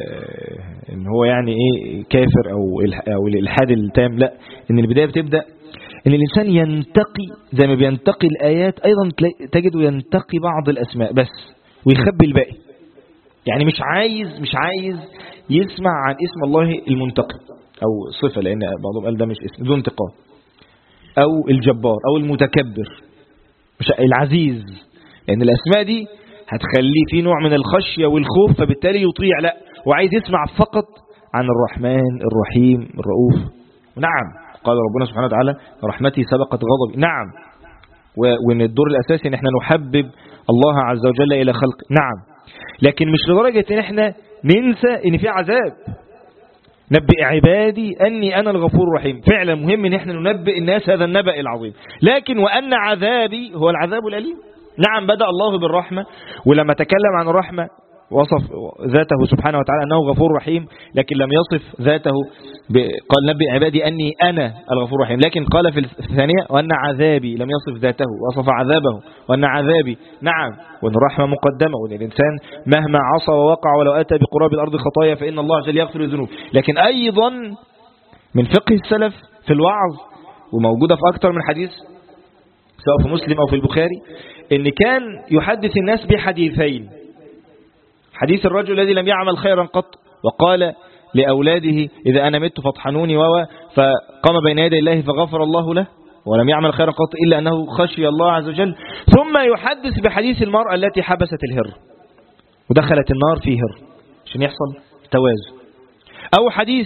ان هو يعني ايه كافر او الإلحاد التام، لا، ان البداية بتبدأ ان الانسان ينتقي زي ما بينتقي الآيات، ايضا تجده ينتقي بعض الأسماء بس ويخبي الباقي. يعني مش عايز يسمع عن اسم الله المنتقم او صفة، لان بعضهم قال ده مش اسم، ذو انتقام، او الجبار او المتكبر، مش العزيز، لان الاسماء دي هتخليه في نوع من الخشية والخوف، فبالتالي يطيع، لا، وعايز يسمع فقط عن الرحمن الرحيم الرؤوف. نعم قال ربنا سبحانه وتعالى رحمتي سبقت غضبي، نعم، وان الدور الاساسي ان احنا نحبب الله عز وجل الى خلقه، نعم، لكن مش لدرجة ان احنا ننسى ان في عذاب. نبئ عبادي اني انا الغفور الرحيم، فعلا مهم ان احنا ننبئ الناس هذا النبأ العظيم، لكن وان عذابي هو العذاب الاليم. نعم بدأ الله بالرحمة، ولما تكلم عن الرحمة وصف ذاته سبحانه وتعالى أنه غفور رحيم، لكن لم يصف ذاته قال نبئ عبادي أني أنا الغفور الرحيم، لكن قال في الثانية وأن عذابي، لم يصف ذاته وصف عذابه وأن عذابي، نعم، وأن الرحمة مقدمة، وأن الإنسان مهما عصى ووقع ولو أتى بقراب الأرض خطايا فإن الله جل يغفر الذنوب. لكن أيضا من فقه السلف في الوعظ، وموجودة في أكثر من حديث سواء في مسلم أو في البخاري، إن كان يحدث الناس بحديثين: حديث الرجل الذي لم يعمل خيرا قط وقال لأولاده إذا أنا مت فاطحنوني فقام بين يدي الله فغفر الله له ولم يعمل خيرا قط إلا أنه خشي الله عز وجل. ثم يحدث بحديث المرأة التي حبست الهر ودخلت النار في هر عشان يحصل توازن. أو حديث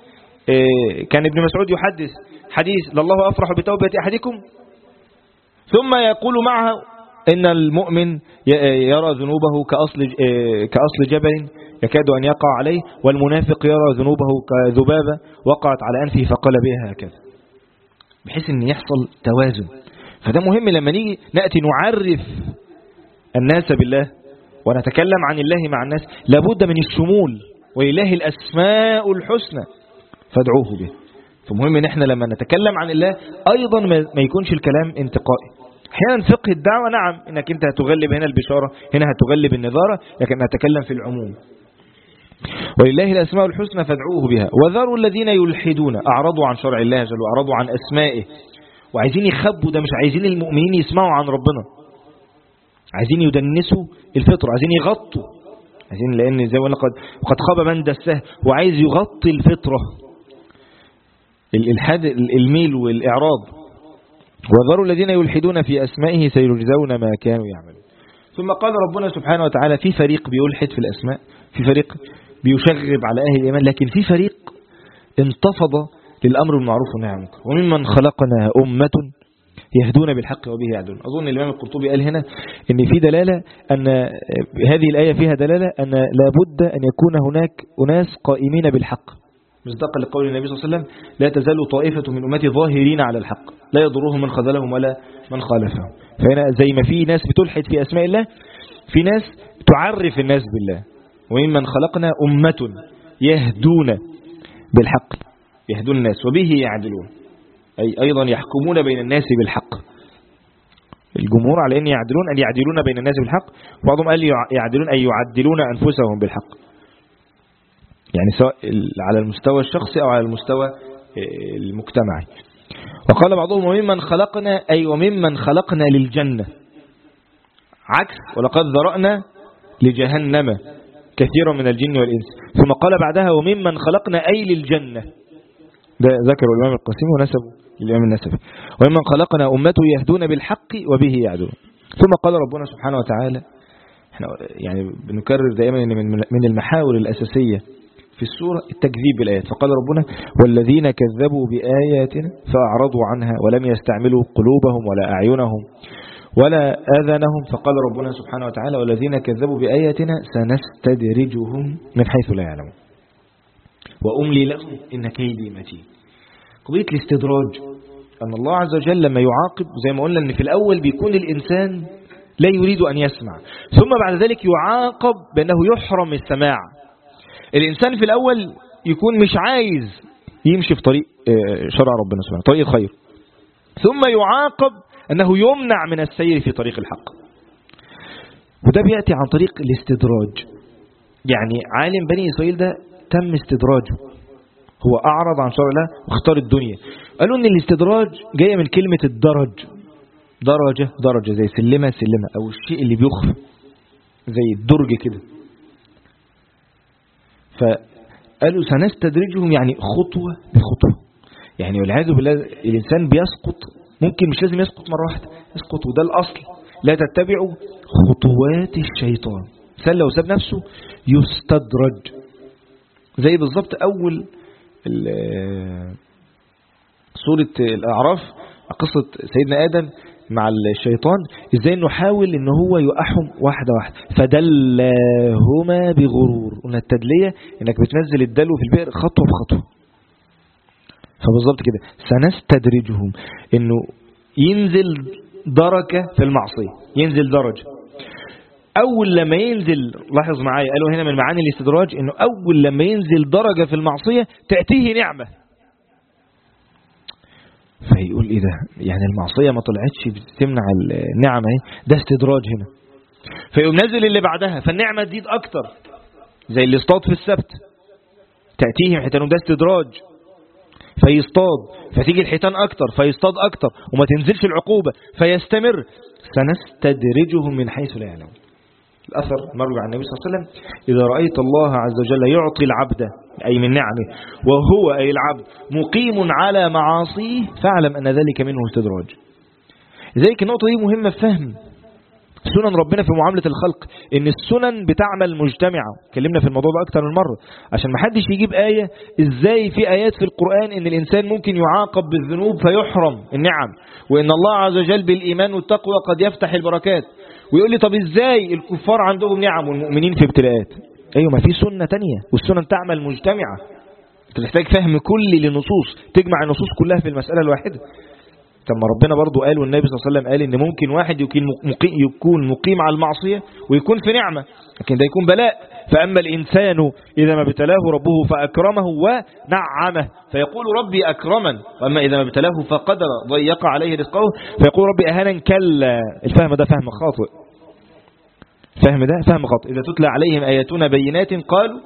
كان ابن مسعود يحدث حديث لله أفرح بتوبة أحدكم، ثم يقول معها إن المؤمن يرى ذنوبه كأصل جبل يكاد أن يقع عليه، والمنافق يرى ذنوبه كذبابة وقعت على أنفه فقال بها هكذا، بحيث أن يحصل توازن. فده مهم لما نيجي نأتي نعرف الناس بالله ونتكلم عن الله مع الناس، لابد من الشمول، ولله الأسماء الحسنى فادعوه به. فمهم ان احنا لما نتكلم عن الله ايضا ما يكونش الكلام انتقائي. احيانا فقه الدعوة نعم انك انت هتغلب هنا البشارة، هنا هتغلب النظارة، لكن نتكلم في العموم. ولله الأسماء الحسنى فادعوه بها وذروا الذين يلحدون، أعرضوا عن شرع الله جل وأعرضوا عن أسمائه، وعايزين يخبوا ده، مش عايزين المؤمنين يسمعوا عن ربنا، عايزين يدنسوا الفطرة، عايزين يغطوا، عايزين، لأن زي ما قلنا قد خاب من دسه، وعايز يغطي الفطرة، الإلحاد، الميل والإعراض. وذروا الذين يلحدون في أسمائه سيجزون ما كانوا يعملون. ثم قال ربنا سبحانه وتعالى في فريق بيلحد في الأسماء، في فريق بيشغب على أهل الإيمان، لكن في فريق انتفض للأمر بالمعروف والنهي عن المنكر، وممن خلقنا أمة يهدون بالحق وبه يعدلون. أظن الإمام القرطبي قال هنا إن في دلالة، أن هذه الآية فيها دلالة أن لابد أن يكون هناك أناس قائمين بالحق، مصداقا لقول النبي صلى الله عليه وسلم لا تزال طائفة من أمتي ظاهرين على الحق لا يضرهم من خذلهم ولا من خالفهم. فهنا زي ما في ناس بتلحد في أسماء الله، في ناس تعرف الناس بالله. وممن خلقنا أمة يهدون بالحق، يهدون الناس وبه يعدلون، أي أيضا يحكمون بين الناس بالحق. الجمهور على أن يعدلون بين الناس بالحق، وبعضهم قال يعدلون أي يعدلون أنفسهم بالحق، يعني سواء على المستوى الشخصي أو على المستوى المجتمعي. وقال بعضهم وممن خلقنا أي وممن خلقنا للجنة، عكس ولقد ذرأنا لجهنم كثيرا من الجن والإنس. ثم قال بعدها وممن خلقنا أي للجنة، ده ذكر الإمام القاسمي ونسبه الإمام النسفي. وممن خلقنا أمة يهدون بالحق وبه يعدلون. ثم قال ربنا سبحانه وتعالى، احنا يعني بنكرر دائما ان من المحاور الأساسية في السورة التكذيب بالآيات. فقال ربنا والذين كذبوا بآياتنا فأعرضوا عنها ولم يستعملوا قلوبهم ولا أعينهم ولا آذانهم. فقال ربنا سبحانه وتعالى والذين كذبوا بآياتنا سنستدرجهم من حيث لا يعلمون وأملي لهم إن كيدي متين. قضية الاستدراج أن الله عز وجل لما يعاقب زي ما قلنا أن في الأول بيكون الإنسان لا يريد أن يسمع، ثم بعد ذلك يعاقب بأنه يحرم السماع. الإنسان في الأول يكون مش عايز يمشي في طريق شرع ربنا سبحانه طريق الخير، ثم يعاقب أنه يمنع من السير في طريق الحق. وده بيأتي عن طريق الاستدراج. يعني عالم بني إسرائيل ده تم استدراجه، هو أعرض عن شرع الله واختار الدنيا. قالوا أن الاستدراج جاية من كلمة الدرج، درجة زي سلمة أو الشيء اللي بيخفى زي الدرج كده. فقالوا سنستدرجهم يعني خطوة بخطوة. يعني والعياذ بالله الإنسان بيسقط، ممكن مش لازم يسقط مرة واحدة، يسقط وده الأصل. لا تتبعوا خطوات الشيطان، الإنسان لو ساب نفسه يستدرج. زي بالضبط أول سورة الأعراف قصة سيدنا آدم مع الشيطان، ازاي انه حاول ان هو يوقعهم واحدة واحدة فدلهما بغرور. قلنا التدلية انك بتنزل الدلو في البئر خطوة بخطوة. فبالضبط كده سنستدرجهم انه ينزل درجة في المعصية، ينزل درجة. اول لما ينزل، لاحظ معايا قالوا هنا من معاني الاستدراج انه اول لما ينزل درجة في المعصية تأتيه نعمة، فيقول ايه ده، يعني المعصية ما طلعتش بتمنع النعمة، ده استدراج هنا. فيقوم نزل اللي بعدها فالنعمة تزيد اكتر، زي اللي اصطاد في السبت تأتيه حيتان، ده استدراج فيصطاد، فتيجي الحيتان اكتر فيصطاد اكتر وما تنزلش العقوبة فيستمر. سنستدرجهم من حيث لا يعلمون. الأثر مرجع عن النبي صلى الله عليه وسلم إذا رأيت الله عز وجل يعطي العبد أي من نعمه وهو أي العبد مقيم على معاصيه فاعلم أن ذلك منه استدراج. لذلك النقطة دي مهمة في فهم سنن ربنا في معاملة الخلق، إن السنن بتعمل مجتمعة. اتكلمنا في الموضوع ده أكتر من مرة عشان ما حدش يجيب آية. إزاي في آيات في القرآن إن الإنسان ممكن يعاقب بالذنوب فيحرم النعم، وإن الله عز وجل بالإيمان والتقوى قد يفتح البركات، ويقول لي طب إزاي الكفار عندهم نعم والمؤمنين في ابتلاءات؟ أيوة ما في سنة تانية، والسنن تعمل مجتمعة. أنت محتاج فهم كلي للنصوص، تجمع النصوص كلها في المسألة الواحدة. طب ما ربنا برضو قال والنبي صلى الله عليه وسلم قال إن ممكن واحد يكون مقيم على المعصية ويكون في نعمة، لكن ده يكون بلاء. فأما الإنسان إذا ما ابتلاه ربه فأكرمه ونعمه فيقول ربي أكرمن، وأما إذا ما ابتلاه فقدر ضيق عليه رزقه فيقول ربي أهانا. كلا. الفهم ده فهم خاطئ، الفهم ده فهم خاطئ. إذا تتلى عليهم آياتنا بينات قالوا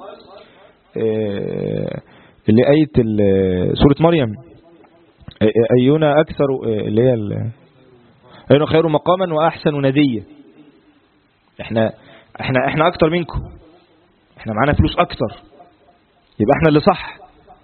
اللي آية سورة مريم أينا أكثر اللي هي أينا خير مقاما وأحسن ندية. احنا أكثر منكم، احنا معانا فلوس أكثر، يبقى احنا اللي صح،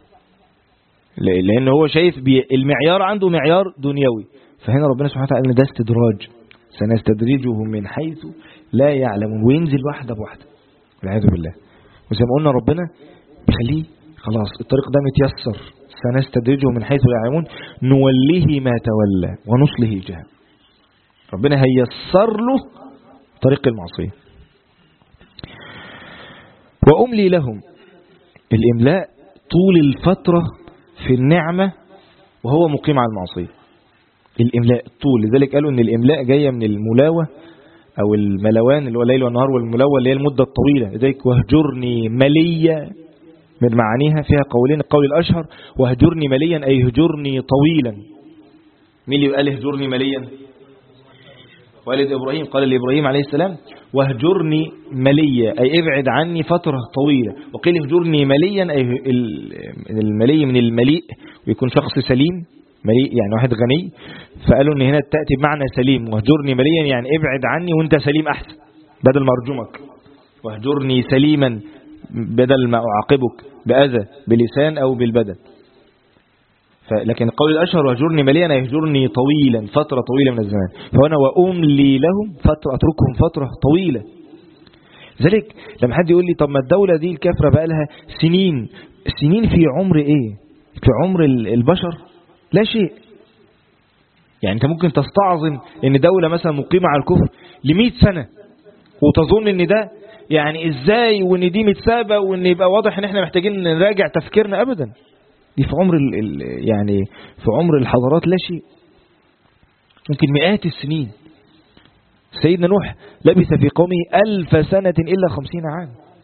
لأن هو شايف المعيار عنده معيار دنيوي. فهنا ربنا سبحانه وتعالى قال ده استدراج، سنستدرجهم من حيث لا يعلمون، وينزل واحدة بواحدة والعياذ بالله. وزي ما قلنا ربنا بيخليه خلاص الطريق ده متيسر، سنستدرجهم من حيث لا يعلمون نوليه ما تولى ونصله جهنم. ربنا هيسر له طريق المعصية. وأملي لهم، الإملاء طول الفترة في النعمة وهو مقيم على المعصية. الإملاء طول، لذلك قالوا أن الإملاء جاية من الملاوة أو الملوان اللي هو الليل والنهار، والملاوة اللي هي المدة الطويلة. لذلك واهجرني مليا من معانيها فيها قولين، القول الأشهر واهجرني مليا أي هجرني طويلا. مين اللي قال اهجرني مليا؟ والد إبراهيم، قال لإبراهيم عليه السلام واهجرني مليا أي ابعد عني فترة طويلة. وقيل اهجرني مليا أي الملي من المليء ويكون شخص سليم، مليء يعني واحد غني، فقالوا ان هنا تأتي بمعنى سليم. واهجرني مليا يعني ابعد عني وانت سليم احسن بدل ما ارجمك. واهجرني سليما بدل ما اعاقبك بأذى بلسان او بالبدن. لكن القول الاشهر واهجرني مليا يهجرني طويلا، فترة طويلة من الزمان. فهنا واملي لهم فترة، اتركهم فترة طويلة. ذلك لما حد يقول لي طب ما الدولة دي الكافرة بقى لها سنين، السنين في عمر ايه؟ في عمر البشر لا شيء. يعني انت ممكن تستعظم ان دولة مثلا مقيمة على الكفر ل100 سنة وتظن ان ده يعني ازاي، وان دي متسابة، وان يبقى واضح ان احنا محتاجين نراجع تفكيرنا. ابدا، دي في عمر يعني في عمر الحضارات لا شيء، ممكن مئات السنين. سيدنا نوح لبث في قومه 1000 سنة إلا 50 عام.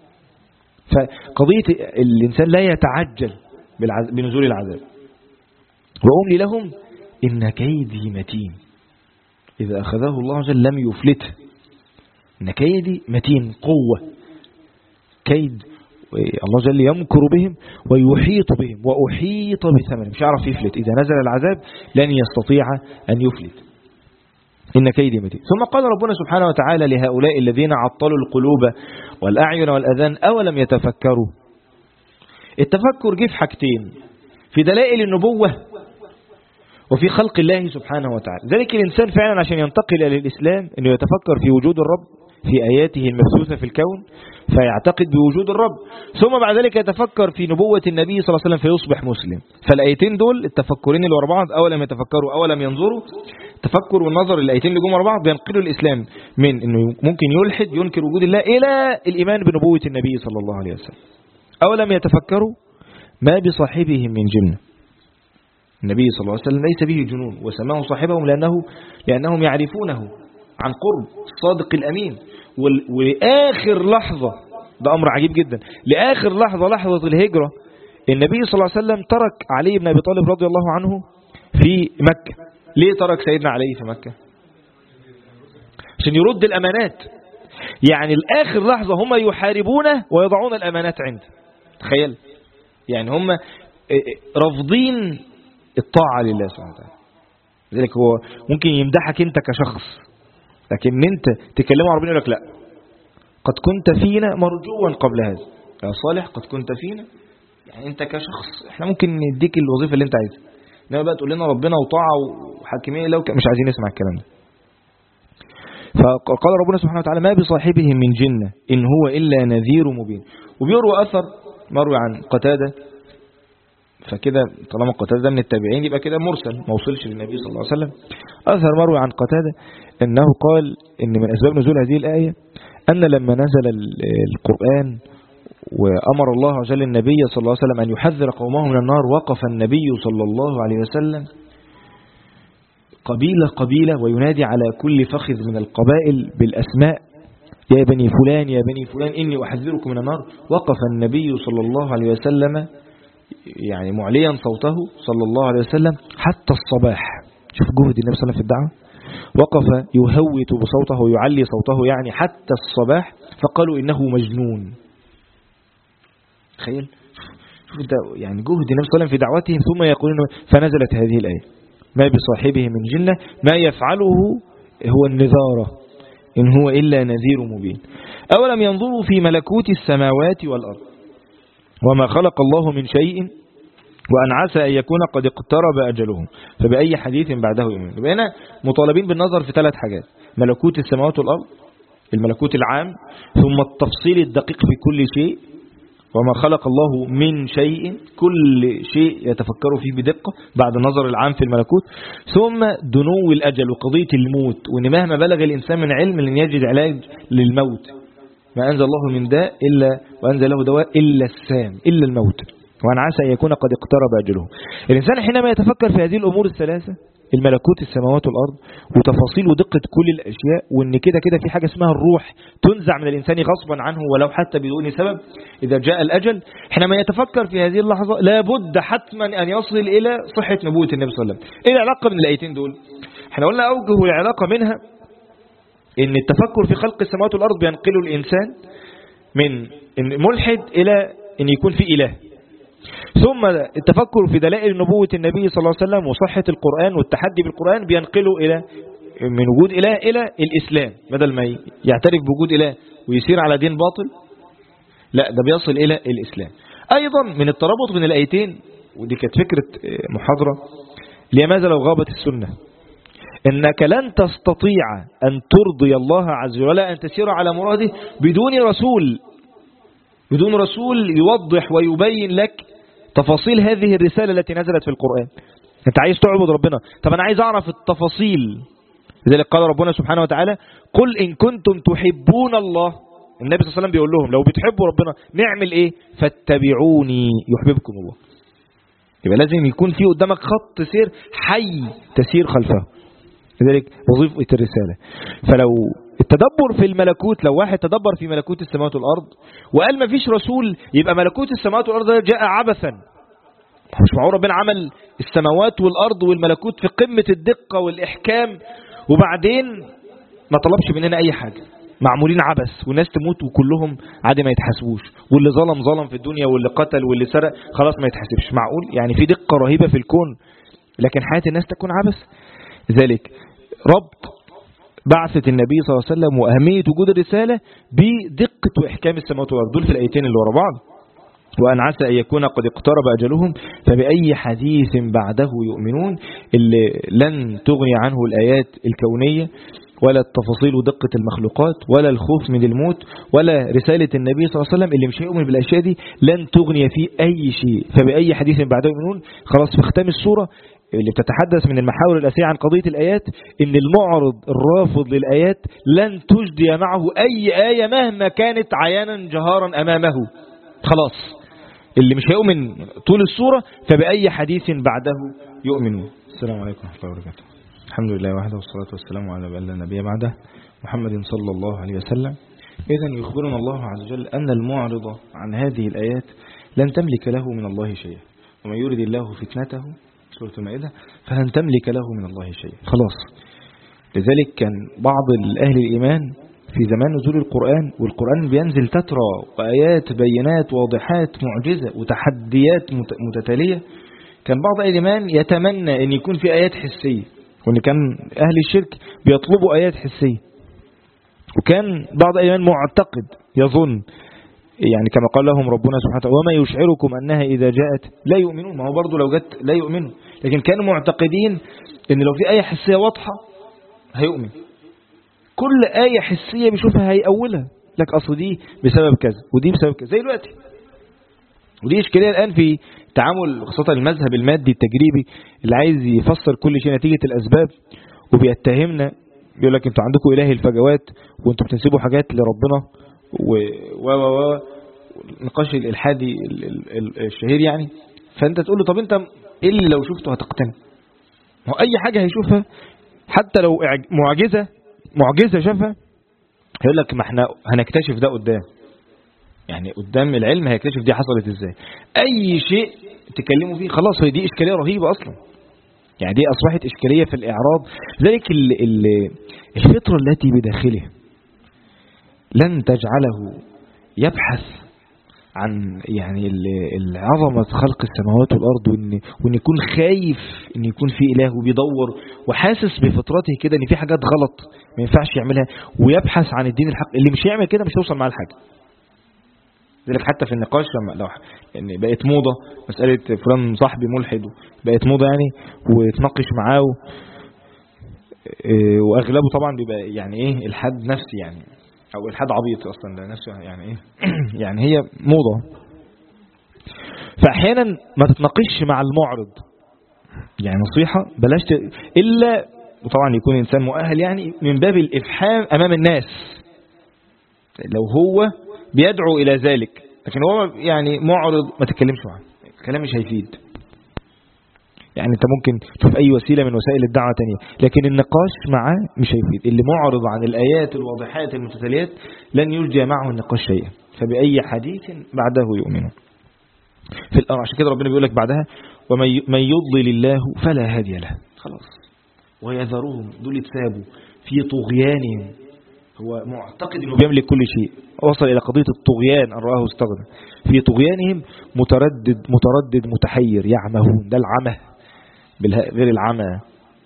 فقضية الإنسان لا يتعجل بنزول العذاب. وأملي لهم إن كيدي متين، إذا أخذه الله عز وجل لم يفلته. إن كيدي متين، قوة كيد الله جل يمكر بهم ويحيط بهم، وأحيط بثمن، مش عارف يفلت. إذا نزل العذاب لن يستطيع أن يفلت. إن كيدي متين. ثم قال ربنا سبحانه وتعالى لهؤلاء الذين عطلوا القلوب والأعين والأذان أولم يتفكروا. التفكر جه في حاجتين، في دلائل النبوة وفي خلق الله سبحانه وتعالى. ذلك الإنسان فعلا عشان ينتقل إلى الإسلام أنه يتفكر في وجود الرب في آياته المبثوثة في الكون فيعتقد بوجود الرب، ثم بعد ذلك يتفكر في نبوة النبي صلى الله عليه وسلم فيصبح مسلم. فالآيتين دول التفكرين اللي ورا بعض، أولم يتفكروا أولم ينظروا، التفكر والنظر الآيتين اللي جم ورا بعض بينقلوا الإسلام من أنه ممكن يلحد ينكر وجود الله إلى الإيمان بنبوة النبي صلى الله عليه وسلم. أولم يتفكروا ما بصاحبهم من جنة. النبي صلى الله عليه وسلم ليس به جنون، وسماه صاحبهم لأنهم يعرفونه عن قرب، الصادق الأمين. ولآخر لحظة، ده أمر عجيب جدا، لآخر لحظة، لحظة الهجرة، النبي صلى الله عليه وسلم ترك علي بن أبي طالب رضي الله عنه في مكة. ليه ترك سيدنا علي في مكة؟ عشان يرد الأمانات. يعني الآخر لحظة هم يحاربونه ويضعون الأمانات عنده. تخيل، يعني هم رافضين الطاعة لله سبحانه وتعالى. لذلك هو ممكن يمدحك انت كشخص، لكن انت تكلمه عربي يقول لك لا، قد كنت فينا مرجوا قبل هذا يا صالح، قد كنت فينا. يعني انت كشخص احنا ممكن نديك الوظيفة اللي انت عايزها، انما بقى تقول لنا ربنا وطاعة وحاكمية لو مش عايزين نسمع الكلام ده. فقال ربنا سبحانه وتعالى ما بصاحبه من جنة إن هو إلا نذير مبين. وبيروى أثر مروي عن قتادة، فكده طالما قتادة ده من التابعين يبقى كده مرسل ما وصلش للنبي صلى الله عليه وسلم. أثر مروي عن قتادة أنه قال إن من أسباب نزول هذه الآية أن لما نزل القرآن وأمر الله عز وجل النبي صلى الله عليه وسلم أن يحذر قومه من النار، وقف النبي صلى الله عليه وسلم قبيلة قبيلة وينادي على كل فخذ من القبائل بالأسماء، يا بني فلان يا بني فلان إني أحذركم من النار. وقف النبي صلى الله عليه وسلم يعني معليا صوته صلى الله عليه وسلم حتى الصباح. شوف جهد النبي صلى الله عليه وسلم في الدعوة، وقف يهوت بصوته ويعلي صوته يعني حتى الصباح، فقالوا إنه مجنون. تخيل، شوف ده يعني جهد النبي صلى الله عليه وسلم في دعوتهم. ثم يقولون فنزلت هذه الآية ما بصاحبه من جنة ما يفعله هو النذارة إن هو إلا نذير مبين. أولم ينظروا في ملكوت السماوات والأرض وما خلق الله من شيء وأن عسى أن يكون قد اقترب أجلهم فبأي حديث بعده يؤمنون. يبقى هنا مطالبين بالنظر في 3 حاجات: ملكوت السماوات والأرض، الملكوت العام، ثم التفصيل الدقيق في كل شيء، وما خلق الله من شيء، كل شيء يتفكر فيه بدقة بعد النظر العام في الملكوت، ثم دنو الأجل وقضية الموت، وإن مهما بلغ الإنسان من علم لن يجد علاج للموت. ما أنزل الله من داء إلا وأنزل له دواء إلا السام، إلا الموت. وأن عسى أن يكون قد اقترب أجله. الإنسان حينما يتفكر في هذه الأمور الثلاثة، الملكوت السماوات والأرض وتفاصيل ودقة كل الأشياء، وإن كده كده في حاجة اسمها الروح تنزع من الإنسان غصبا عنه ولو حتى بدون سبب إذا جاء الأجل، حينما يتفكر في هذه اللحظة لابد حتما أن يصل إلى صحة نبوة النبي صلى الله عليه وسلم. إيه العلاقة من الآيتين دول؟ احنا قلنا أوجه العلاقة منها إن التفكر في خلق السماوات والأرض بينقله الإنسان من ملحد إلى أن يكون في إله، ثم التفكر في دلائل نبوة النبي صلى الله عليه وسلم وصحة القرآن والتحدي بالقرآن بينقله إلى من وجود إله إلى الإسلام، بدل ما يعترف بوجود إله ويسير على دين باطل، لا ده بيصل إلى الإسلام. أيضا من الترابط من الآيتين، ودي كانت فكرة محاضرة، لماذا لو غابت السنة، إنك لن تستطيع أن ترضي الله عز وجل ولا أن تسير على مراده بدون رسول يوضح ويبين لك تفاصيل هذه الرسالة التي نزلت في القرآن. أنت عايز تعبد ربنا، طب أنا عايز أعرف التفاصيل، لذلك قال ربنا سبحانه وتعالى قل إن كنتم تحبون الله. النبي صلى الله عليه وسلم بيقول لهم لو بتحبوا ربنا نعمل إيه؟ فاتبعوني يحببكم الله. يبقى لازم يكون في قدامك خط سير حي تسير خلفه، لذلك وظيفة الرسالة. فلو التدبر في الملكوت، لو واحد تدبر في ملكوت السماوات والأرض وقال ما فيش رسول، يبقى ملكوت السماوات والأرض جاء عبثا. مش معقول ربنا عمل السماوات والأرض والملكوت في قمة الدقة والإحكام وبعدين ما طلبش مننا أي حاجة، معمولين عبث والناس تموت وكلهم عادي ما يتحاسبوش، واللي ظلم في الدنيا واللي قتل واللي سرق خلاص ما يتحاسبش. معقول يعني في دقة رهيبة في الكون لكن حياة الناس تكون عبث؟ ذلك ربط بعثة النبي صلى الله عليه وسلم وأهمية وجود الرسالة بدقة وإحكام السماوات والأرض، دول في الآيتين اللي ورا بعض. وأن عسى أن يكون قد اقترب أجلهم فبأي حديث بعده يؤمنون، اللي لن تغني عنه الآيات الكونية ولا التفاصيل ودقة المخلوقات ولا الخوف من الموت ولا رسالة النبي صلى الله عليه وسلم، اللي مش هيؤمن بالأشياء دي لن تغني فيه أي شيء. فبأي حديث بعده يؤمنون، خلاص في ختام السورة اللي بتتحدث من المحاور الأساسية عن قضية الآيات إن المعرض الرافض للآيات لن تجدي معه أي آية مهما كانت عيانا جهارا أمامه. خلاص اللي مش هيؤمن طول السورة فبأي حديث بعده يؤمنون. السلام عليكم ورحمة الله وبركاته. الحمد لله وحده والصلاة والسلام على من لا نبي بعده محمد صلى الله عليه وسلم. إذن يخبرنا الله عز وجل أن المعرض عن هذه الآيات لن تملك له من الله شيئا، ومن يرد الله فتنته سورة المائدة فلن تملك له من الله شيء. خلاص. لذلك كان بعض أهل الإيمان في زمان نزول القرآن والقرآن بينزل تترى وآيات بينات واضحات معجزة وتحديات متتالية، كان بعض أهل الإيمان يتمنى أن يكون في آيات حسية، وأن كان أهل الشرك بيطلبوا آيات حسية، وكان بعض أهل الإيمان معتقد يظن يعني كما قال لهم ربنا سبحانه وتعالى وما يشعركم أنها إذا جاءت لا يؤمنون. ما هو برضو لو جت لا يؤمنوا، لكن كانوا معتقدين أن لو في آية حسية واضحة هيؤمن. كل آية حسية بيشوفها هيأولها لك أصل دي بسبب كذا ودي بسبب كذا زي دلوقتي. ودي إشكالية الآن في تعامل خاصة المذهب المادي التجريبي اللي عايز يفسر كل شيء نتيجة الأسباب، وبيتهمنا بيقول لك انتوا عندكم إله الفجوات وانتوا بتنسبوا حاجات لربنا و نقاش الإلحادي الشهير يعني. فأنت تقول له طب انت ايه اللي لو شفته هتقتنع؟ هو أي حاجة هيشوفها حتى لو معجزة شافها هيقول لك ما احنا هنكتشف ده قدام، يعني قدام العلم هيكتشف دي حصلت ازاي. أي شيء تكلموا فيه خلاص هي دي إشكالية رهيبة أصلا، يعني دي أصبحت إشكالية في الإعراض. ذلك الفطرة التي بداخله لن تجعله يبحث عن يعني العظمة خلق السماوات والأرض وإن يكون خايف إن يكون في إله وبيدور وحاسس بفطرته كده إن في حاجات غلط ما ينفعش يعملها ويبحث عن الدين الحق. اللي مش يعمل كده مش هيوصل معاه لحاجة. ذلك حتى في النقاش لما لو يعني بقت موضة مسألة فلان صاحبي ملحد بقت موضة يعني وتناقش معاه وأغلبه طبعا بيبقى يعني إيه الحد نفسي يعني أو الحد عبيط أصلا لنفسه يعني إيه يعني هي موضة. فأحيانا ما تتناقش مع المعرض، يعني نصيحة بلاش إلا وطبعا يكون إنسان مؤهل يعني من باب الإفحام أمام الناس لو هو بيدعو إلى ذلك، لكن هو يعني معرض ما تتكلمش معه. كلام مش هيفيد. يعني انت ممكن تشوف اي وسيلة من وسائل الدعوة تانية، لكن النقاش معاه مش هيفيد. اللي معرض عن الآيات الواضحات المتتاليات لن يرجى معه النقاش شيئا، فبأي حديث بعده يؤمنون. في الأمر عشان كده ربنا بيقول لك بعدها ومن يضلل الله فلا هادي له. خلاص، ويذرهم دول يتسابوا في طغيانهم. هو معتقد انه بيملك كل شيء، وصل الى قضية الطغيان ان رآه استغنى. في طغيانهم متردد متحير يعمهون. ده العمى غير العمى.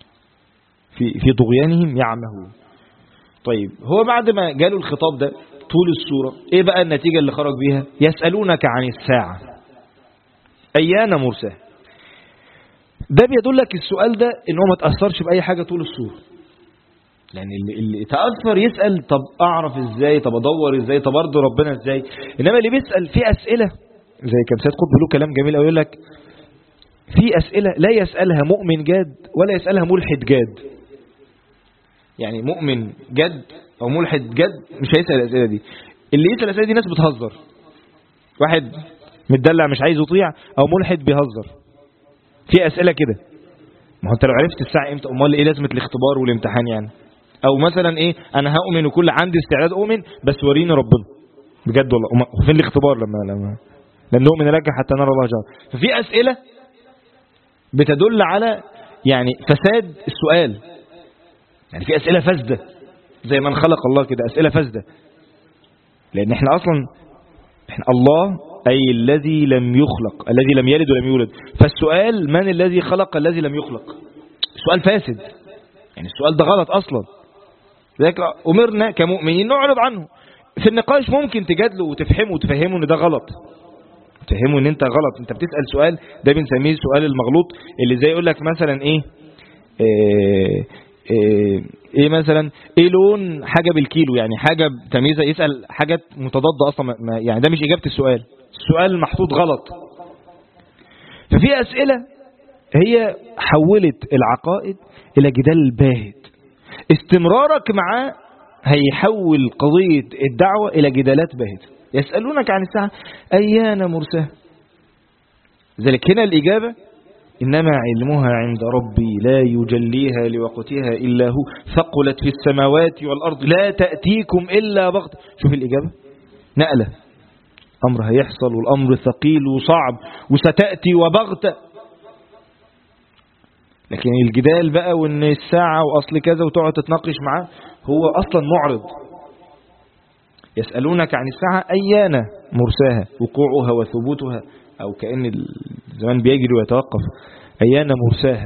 في طغيانهم يعمهون. طيب هو بعد ما جاله الخطاب ده طول السورة، ايه بقى النتيجة اللي خرج بيها؟ يسألونك عن الساعة ايان مرساها. ده بيدلك السؤال ده ان هو ما تأثرش بأي حاجة طول السورة. لأن اللي تأثر يسأل طب أعرف إزاي، طب أدور إزاي، طب أرضي ربنا إزاي. إنما اللي بيسأل في أسئلة زي كان سيد قطب له كلام جميل أو يقول لك في أسئلة لا يسألها مؤمن جاد ولا يسألها ملحد جاد. يعني مؤمن جد أو ملحد جد مش هيسأل الأسئلة دي. اللي يسأل الأسئلة دي ناس بتهزر، واحد متدلع مش عايز يطيع، أو ملحد بيهزر. في أسئلة كده، ما هو أنت لو عرفت الساعة إمتى أمال إيه لازمة الاختبار والامتحان يعني؟ او مثلا ايه انا هؤمن وكل عندي استعداد اؤمن بس وريني ربنا بجد والله. فين الاختبار لما لن نؤمن لك حتى نرى الله جل. ففي اسئله بتدل على يعني فساد السؤال. يعني في اسئله فاسده زي من خلق الله كده، اسئله فاسده. لان احنا اصلا الله اي الذي لم يخلق، الذي لم يلد ولم يولد. فالسؤال من الذي خلق الذي لم يخلق؟ السؤال فاسد. يعني السؤال ده غلط اصلا. لذلك أمرنا كمؤمنين نعرض عنه. في النقاش ممكن تجادله وتفهمه وتفهمه ان ده غلط، تفهمه ان انت غلط. انت بتسأل سؤال ده بنسميه سؤال المغلوط، اللي زي يقول لك مثلا ايه مثلا ايه لون حاجة بالكيلو، يعني حاجة تمييزة. يسأل حاجات متضادة اصلا، يعني ده مش اجابة السؤال. السؤال محطوط غلط. ففي اسئلة هي حولت العقائد الى جدال باهت. استمرارك معاه هيحول قضية الدعوة إلى جدالات باهتة. يسألونك عن الساعة أيان مرساها. ذلك هنا الإجابة إنما علمها عند ربي لا يجليها لوقتها إلا هو ثقلت في السماوات والأرض لا تأتيكم إلا بغتة. شوف الإجابة، نقلة أمر هيحصل والأمر ثقيل وصعب وستأتي وبغتة. لكن الجدال بقى وان الساعة واصل كذا وتقعد تتناقش معاه، هو اصلا معرض. يسألونك عن الساعة ايان مرساها، وقوعها وثبوتها، او كأن الزمان بيجري ويتوقف. ايان مرساها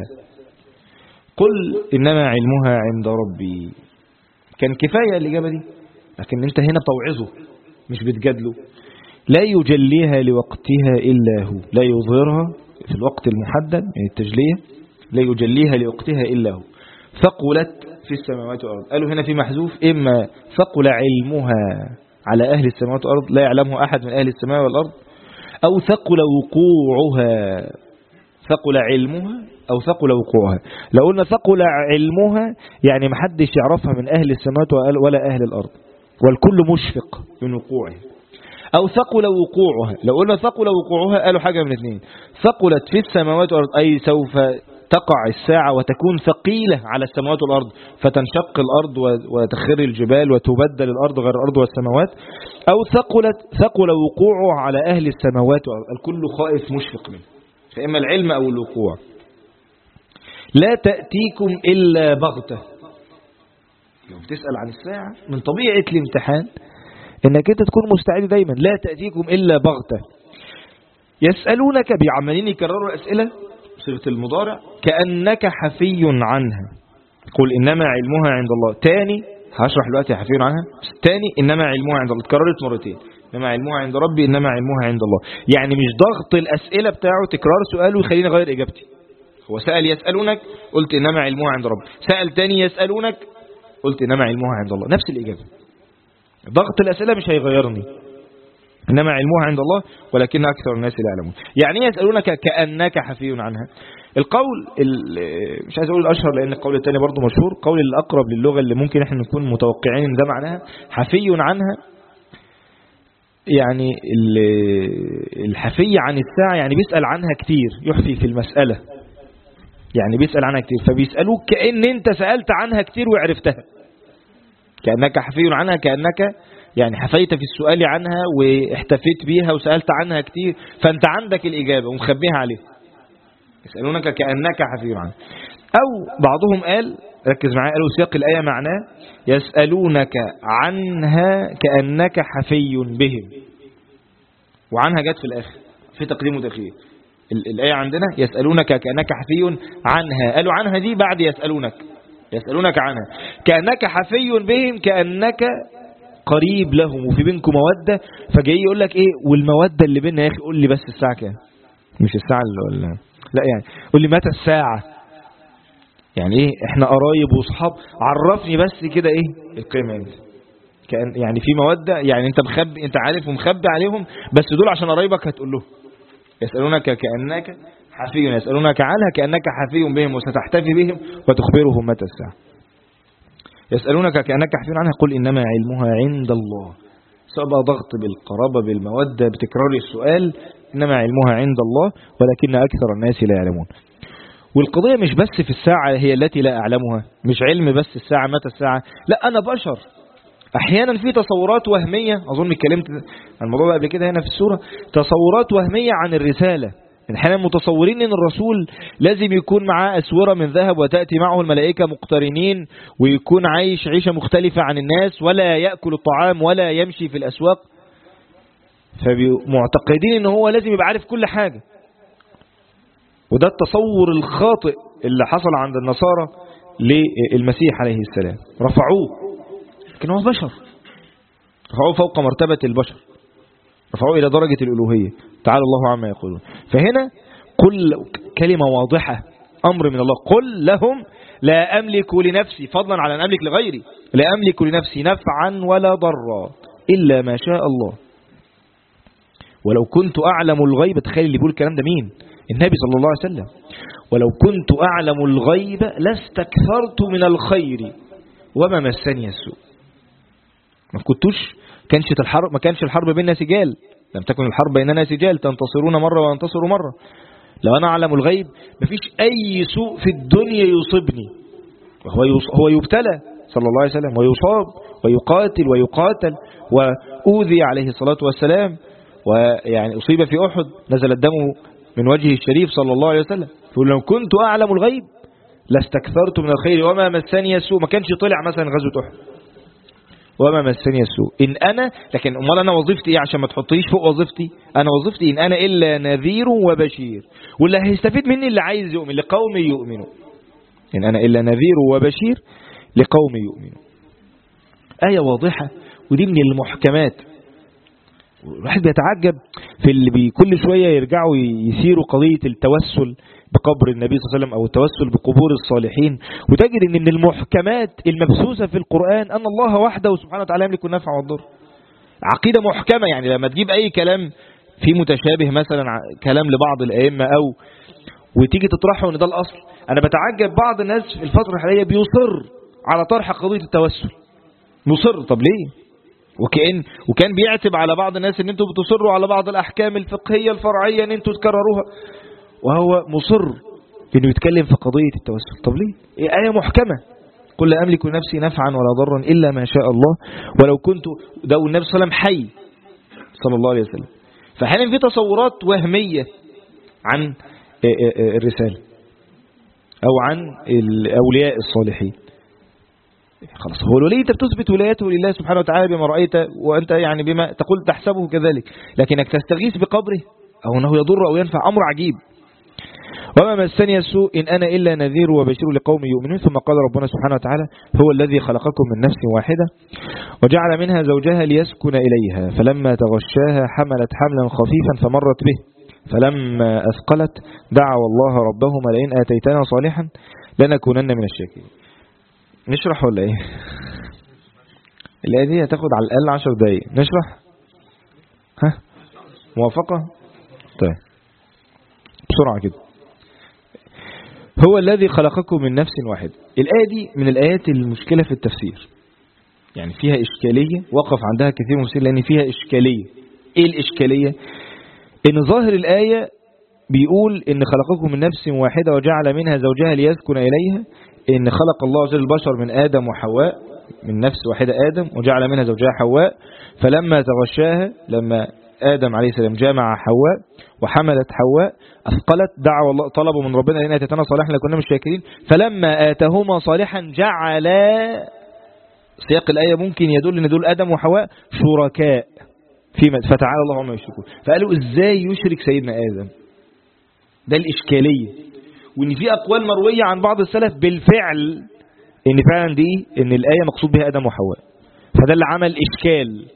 قل انما علمها عند ربي. كان كفاية الاجابة دي، لكن انت هنا توعظه مش بتجادله. لا يجليها لوقتها الا هو، لا يظهرها في الوقت المحدد من التجلية، لا يجليها لوقتها إلا هو. ثقلت في السماوات والأرض. قالوا هنا في محذوف، إما ثقل علمها على أهل السماوات والأرض لا يعلمه أحد من أهل السماء والأرض، أو ثقل وقوعها. ثقل علمها أو ثقل وقوعها. لو قلنا ثقل علمها يعني محدش يعرفها من أهل السماوات ولا أهل الأرض، والكل مشفق من وقوعه. أو ثقل وقوعها. لو قلنا ثقل وقوعها قالوا حاجة من اثنين، ثقلت في السماوات والأرض أي سوف تقع الساعة وتكون ثقيلة على السماوات والأرض، فتنشق الأرض وتخر الجبال وتبدل الأرض غير الأرض والسماوات. أو ثقل وقوعه على أهل السماوات والأرض، الكل خائف مشفق منه، فإما العلم أو الوقوع. لا تأتيكم إلا بغتة. لو بتسأل عن الساعة من طبيعة الامتحان انك انت تكون مستعد دايما. لا تأتيكم إلا بغتة. يسألونك بعملين يكرروا الأسئلة صيغة المضارع كأنك حفي عنها. قل إنما علمها عند الله. تاني هشرح دلوقتي حفي عنها. تاني إنما علمها عند الله، اتكررت مرتين. إنما علمها عند ربي، إنما علمها عند الله. يعني مش ضغط الأسئلة بتاعه تكرار سؤاله ويخليني غير إجابتي. هو سأل يسألونك قلت إنما علمها عند ربي، سأل تاني يسألونك قلت إنما علمها عند الله، نفس الإجابة. ضغط الأسئلة مش هيغيرني. إنما علمها عند الله ولكن أكثر الناس لا يعلمون. يعني يسألونك كأنك حفي عنها. القول مش عايز أقول الأشهر لأن القول الثاني برضو مشهور، قول الأقرب للغة اللي ممكن احنا نكون متوقعين إن ده معناها حفي عنها، يعني الحفي عن الساعة يعني بيسأل عنها كتير، يحفي في المسألة، يعني بيسأل عنها كتير، فبيسألوك كأن انت سألت عنها كتير وعرفتها، كأنك حفي عنها، كأنك يعني حفيت في السؤال عنها واحتفيت بيها وسألت عنها كتير، فانت عندك الإجابة ومخبيها عليها. يسألونك كأنك حفي عنها. أو بعضهم قال، ركز معايا، قالوا سياق الآية معناه يسألونك عنها كأنك حفي بهم، وعنها جت في الآخر في تقديم وتأخير. الآية عندنا يسألونك كأنك حفي عنها، قالوا عنها دي بعد يسألونك عنها كأنك حفي بهم، كأنك قريب لهم وفي بينكم مودة. فجاي يقول لك ايه والمودة اللي بيننا يا اخي؟ قول لي بس الساعة كام، مش الساعة اللي لا، يعني قول لي متى الساعة، يعني ايه احنا قرايب واصحاب، عرفني بس كده ايه القيمة انت. كأن يعني في مودة، يعني انت مخبي، انت عارف ومخبي عليهم، بس دول عشان قرايبك هتقول له. يسألونك كأنك حفي، يسألونك عنها كأنك حفي بهم وستحتفي بهم وتخبرهم متى الساعة. يسألونك كأنك حفي عنها قل إنما علمها عند الله. سأبقى ضغط بالقرابة بالمودة بتكرار السؤال، إنما علمها عند الله ولكن أكثر الناس لا يعلمون. والقضية مش بس في الساعة هي التي لا أعلمها، مش علم بس الساعة متى الساعة، لا، أنا بشر أحيانا في تصورات وهمية، أظن اتكلمت عن الموضوع قبل كده هنا في السورة، تصورات وهمية عن الرسالة. احيانا متصورين ان الرسول لازم يكون معاه أسورة من ذهب وتأتي معه الملائكة مقترنين ويكون عايش عيشة مختلفة عن الناس ولا يأكل الطعام ولا يمشي في الأسواق، فمعتقدين ان هو لازم يبقى عارف كل حاجة. وده التصور الخاطئ اللي حصل عند النصارى للمسيح عليه السلام، رفعوه، لكن هو بشر، رفعوه فوق مرتبة البشر، رفعوه إلى درجة الألوهية، تعالى الله عما يقولون. فهنا قل كلمة واضحة، أمر من الله، قل لهم لا أملك لنفسي، فضلا على أن أملك لغيري، لا أملك لنفسي نفعا ولا ضرا إلا ما شاء الله ولو كنت أعلم الغيب. تخيل اللي بيقول الكلام ده مين؟ النبي صلى الله عليه وسلم. ولو كنت أعلم الغيب لاستكثرت من الخير وما مسني السوء. ما كانش الحرب بيننا سجال، لم تكن الحرب بيننا سجال تنتصرون مرة وانتصروا مرة. لو أنا أعلم الغيب مفيش أي سوء في الدنيا يصيبني. هو يبتلى صلى الله عليه وسلم ويصاب ويقاتل ويقاتل وأوذي عليه الصلاة والسلام، ويعني أصيب في أحد نزل الدم من وجهه الشريف صلى الله عليه وسلم. فلو كنت أعلم الغيب لاستكثرت من الخير وما مسني السوء. ما كانش طلع مثلا غزوة أحد وما مسني السوء إن أنا، لكن أمال أنا وظيفتي إيه عشان ما تحطيش فوق وظيفتي؟ أنا وظيفتي إن أنا إلا نذير وبشير، واللي هيستفيد مني اللي عايز يؤمن لقوم يؤمنوا. إن أنا إلا نذير وبشير لقوم يؤمنوا. آية واضحة، ودي من المحكمات. الواحد بيتعجب في اللي كل شوية يرجعوا يثيروا قضية التوسل بقبر النبي صلى الله عليه وسلم أو التوسل بقبور الصالحين، وتجد أن من المحكمات المبثوثة في القرآن أن الله وحده سبحانه وتعالى يملك النفع والضر. عقيدة محكمة، يعني لما تجيب أي كلام في متشابه مثلا كلام لبعض الأئمة وتيجي تطرحه أن ده الأصل. أنا بتعجب بعض الناس في الفترة الحالية بيصر على طرح قضية التوسل، مصر. طب ليه؟ وكان بيعتب على بعض الناس ان انتوا بتصروا على بعض الاحكام الفقهية الفرعية ان انتوا تكرروها، وهو مصر انه يتكلم في قضية التوسل. طب ليه؟ آية محكمة، قل لا املك لنفسي نفعا ولا ضرا الا ما شاء الله ولو كنت، ده النبي صلى الله عليه وسلم حي صلى الله عليه وسلم. فاحيانا في تصورات وهمية عن الرسالة او عن الاولياء الصالحين. خلاص، هو الولي انت بتثبت ولايته لله سبحانه وتعالى بما رأيت، وانت يعني بما تقول تحسبه كذلك، لكنك تستغيث بقبره او انه يضر او ينفع، امر عجيب. وما مسني السوء إن أنا إلا نذير وبشير لقوم يؤمنون. ثم قال ربنا سبحانه وتعالى هو الذي خلقكم من نفس واحدة وجعل منها زوجها ليسكن إليها فلما تغشاها حملت حملا خفيفا فمرت به فلما أثقلت دعوا الله ربهما لئن آتيتنا صالحا لنكونن من الشاكرين. نشرح ولا ايه؟ الآية دي هتاخد على الأقل 10 دقايق. نشرح؟ ها؟ موافقة؟ طيب بسرعة كده. هو الذي خلقكم من نفس واحدة. الآية دي من الآيات المشكلة في التفسير، يعني فيها إشكالية، وقف عندها كثير من المفسرين لأن فيها إشكالية. ايه الإشكالية؟ ان ظاهر الآية بيقول ان خلقكم من نفس واحدة وجعل منها زوجها ليسكن إليها، ان خلق الله عز وجل البشر من آدم وحواء، من نفس واحدة آدم، وجعل منها زوجها حواء، فلما تغشاها، لما آدم عليه السلام جامع حواء وحملت حواء أثقلت، دعوا الله طلبوا من ربنا لأن آتتنا صالحا لكنا مش شاكرين، فلما آتهما صالحا جعلا، سياق الآية ممكن يدل ان دول آدم وحواء شركاء فيما فتعالى الله عما يشركون. فقالوا ازاي يشرك سيدنا آدم؟ ده الإشكالية. وان في أقوال مروية عن بعض السلف بالفعل ان فعلا دي ان الآية مقصود بها آدم وحواء، فده اللي عمل إشكال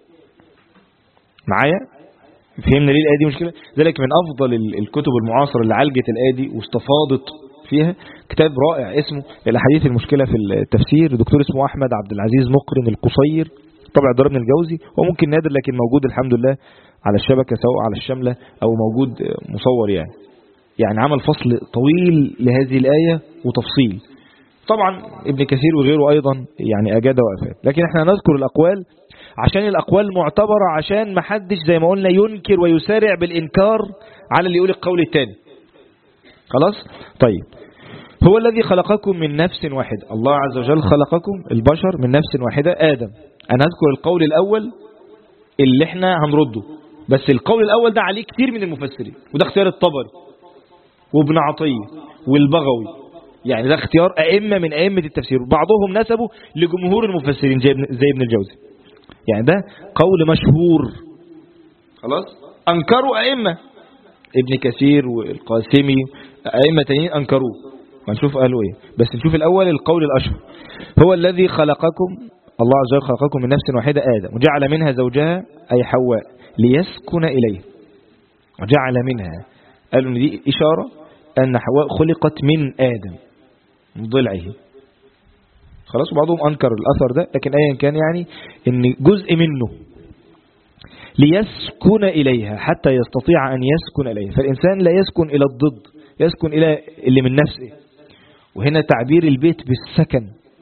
معايا. فهمنا ليه الآية دي مشكلة؟ ذلك من أفضل الكتب المعاصرة اللي عالجت الآية دي واستفاضت فيها كتاب رائع اسمه الأحاديث المشكلة في التفسير، دكتور اسمه أحمد عبد العزيز مقرن القصير، طبع دار ابن الجوزي، وممكن نادر لكن موجود الحمد لله على الشبكة سواء على الشاملة أو موجود مصور يعني عمل فصل طويل لهذه الآية وتفصيل. طبعا ابن كثير وغيره أيضا يعني أجاد وأفاد، لكن احنا نذكر الأقوال عشان الأقوال معتبرة، عشان ما حدش زي ما قلنا ينكر ويسارع بالإنكار على اللي يقول القول الثاني. خلاص؟ طيب، هو الذي خلقكم من نفس واحدة، الله عز وجل خلقكم البشر من نفس واحدة آدم. أنا أذكر القول الأول اللي احنا هنرده، بس القول الأول ده عليه كتير من المفسرين، وده اختيار الطبري وابن عطية والبغوي، يعني ده اختيار أئمة من أئمة التفسير، بعضهم نسبه لجمهور المفسرين زي ابن الجوزي، يعني ده قول مشهور. خلاص؟ أنكروا أئمة، ابن كثير والقاسمي أئمة تانيين أنكروه، هنشوف قالوا إيه، بس نشوف الأول القول الأشهر. هو الذي خلقكم، الله عز وجل خلقكم من نفس واحدة آدم وجعل منها زوجها أي حواء ليسكن إليه، وجعل منها، قالوا إن دي إشارة أن حواء خلقت من آدم من ضلعه. خلاص، بعضهم أنكر الأثر ده، لكن أيا كان يعني إن جزء منه ليسكن إليها حتى يستطيع أن يسكن إليها، فالإنسان لا يسكن إلى الضد، يسكن إلى اللي من نفسه. وهنا تعبير البيت بالسكن،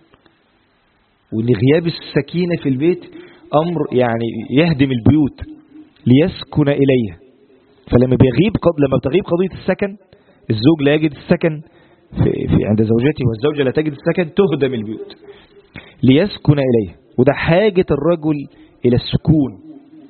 وإن غياب السكينة في البيت أمر يعني يهدم البيوت، ليسكن إليها. فلما لما بتغيب قضية السكن، الزوج لا يجد السكن في عند زوجته والزوجة لا تجد السكن، تهدم البيوت. ليسكن إليه، وده حاجة الرجل إلى السكون،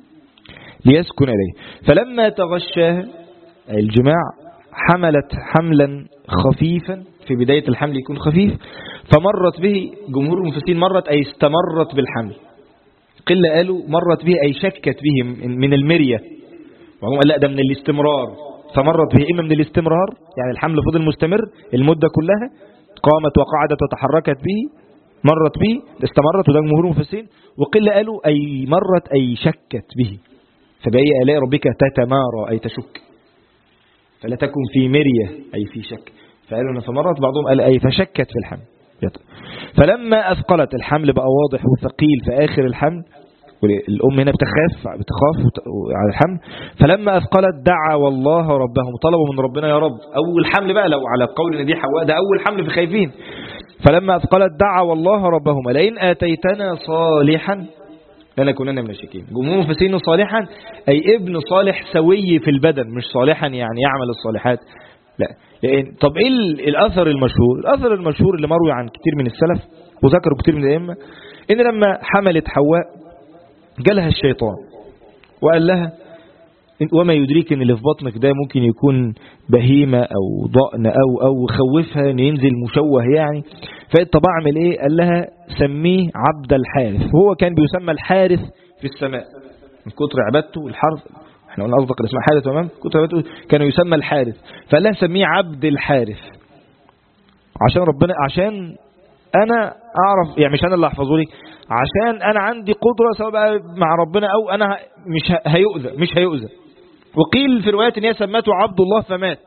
ليسكن إليه. فلما تغشاها الجماع حملت حملا خفيفا، في بداية الحمل يكون خفيف، فمرت به، جمهور المفسرين مرت أي استمرت بالحمل، قلة قالوا مرت به أي شكت به من المرية، وهم قال لا ده من الاستمرار، فمرت به إما من الاستمرار يعني الحمل فضل مستمر المدة كلها، قامت وقعدت وتحركت به، مرت به استمرت، وده جمهور المفسرين. وقلة قالوا أي مرت أي شكت به، فبأي آلاء ربك تتمارى أي تشك، فلا تكن في مرية أي في شك، فقالوا فمرت، بعضهم قال أي فشكت في الحمل. فلما أثقلت، الحمل بقى واضح وثقيل في آخر الحمل، والأم هنا بتخاف على الحمل. فلما أثقلت دعوا الله ربهم، طلبوا من ربنا يا رب، أول حمل بقى لو على قول ان دي حواء ده أول حمل في خايفين. فلما أثقلت دعوا الله ربهم لئن آتيتنا صالحا لنكونن من الشاكرين. جمهور المفسرين صالحا أي ابن صالح سوي في البدن، مش صالحا يعني يعمل الصالحات، لا. طب ايه الأثر المشهور؟ الأثر المشهور اللي مروي عن كتير من السلف وذكروا كتير من الأئمة، إن لما حملت حواء جالها الشيطان وقال لها وما يدريك ان اللي في بطنك ده ممكن يكون بهيمة او ضأن او خوفها ان ينزل مشوه يعني. فقالت طب اعمل ايه؟ قال لها سميه عبد الحارث، وهو كان بيسمى الحارث في السماء من كتر عبادته الحرث، احنا قلنا اصدق الاسماء حارث تمام، كتر عبادته كانوا يسمى الحارث، فقال لها سميه عبد الحارث عشان ربنا، عشان انا اعرف يعني، مش انا اللي احفظه لك، عشان انا عندي قدرة سواء بقى مع ربنا او انا مش هيؤذى. وقيل في روايات ان هي سمته عبد الله فمات،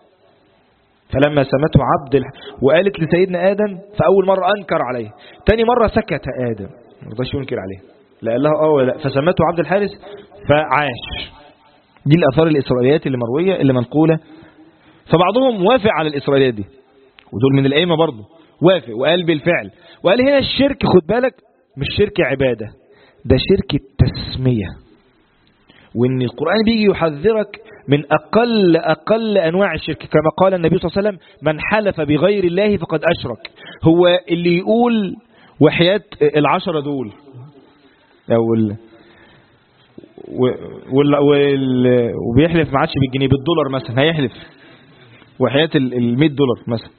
فلما سمته عبد وقالت لسيدنا آدم، فأول مرة أنكر عليه، تاني مرة سكت آدم ما رضاش ينكر عليه، لا قال لها ولا، فسمته عبد الحارث فعاش. دي الآثار الإسرائيليات اللي مروية اللي منقولة، فبعضهم وافق على الإسرائيليات دي، ودول من الأئمة برضه وافق وقال بالفعل، وقال هنا الشرك خد بالك مش شرك عبادة، ده شرك التسمية، وإن القرآن بيجي يحذرك من أقل أنواع الشرك، كما قال النبي صلى الله عليه وسلم: من حلف بغير الله فقد أشرك. هو اللي يقول وحياة 10 دول وبيحلف ما عادش بالجنيه، بالدولار مثلا، هيحلف وحياة $100 مثلا،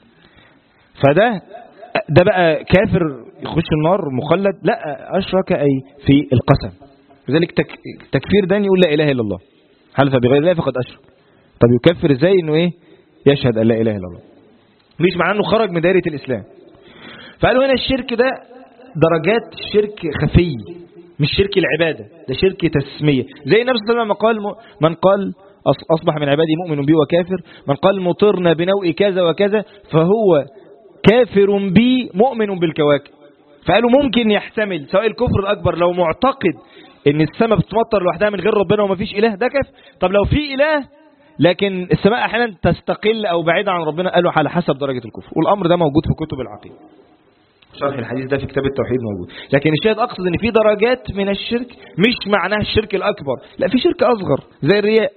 ده بقى كافر يخش النار مخلد؟ لا، أشرك أي في القسم. لذلك تكفير ده يقول لا إله إلا الله، حلف بغير الله فقد أشرك. طب يكفر ازاي؟ انه ايه؟ يشهد أن لا إله إلا الله، مش معناه انه خرج من دائرة الإسلام. فقالوا هنا الشرك ده درجات شرك خفي، مش شرك العبادة، ده شرك تسمية. زي النبي صلى الله عليه وسلم قال: من قال أصبح من عبادي مؤمن بي وكافر، من قال مطرنا بنوء كذا وكذا فهو كافر بي مؤمن بالكواكب. فقالوا ممكن يحتمل سواء الكفر الأكبر لو معتقد ان السماء بتمطر لوحدها من غير ربنا وما فيش إله، ده كافر. طب لو في إله لكن السماء أحيانا تستقل أو بعيدة عن ربنا، قالوا على حسب درجة الكفر. والأمر ده موجود في كتب العقيدة، شرح الحديث ده في كتاب التوحيد موجود. لكن الشاهد أقصد ان في درجات من الشرك مش معناها الشرك الأكبر، لا، في شرك أصغر زي الرياء،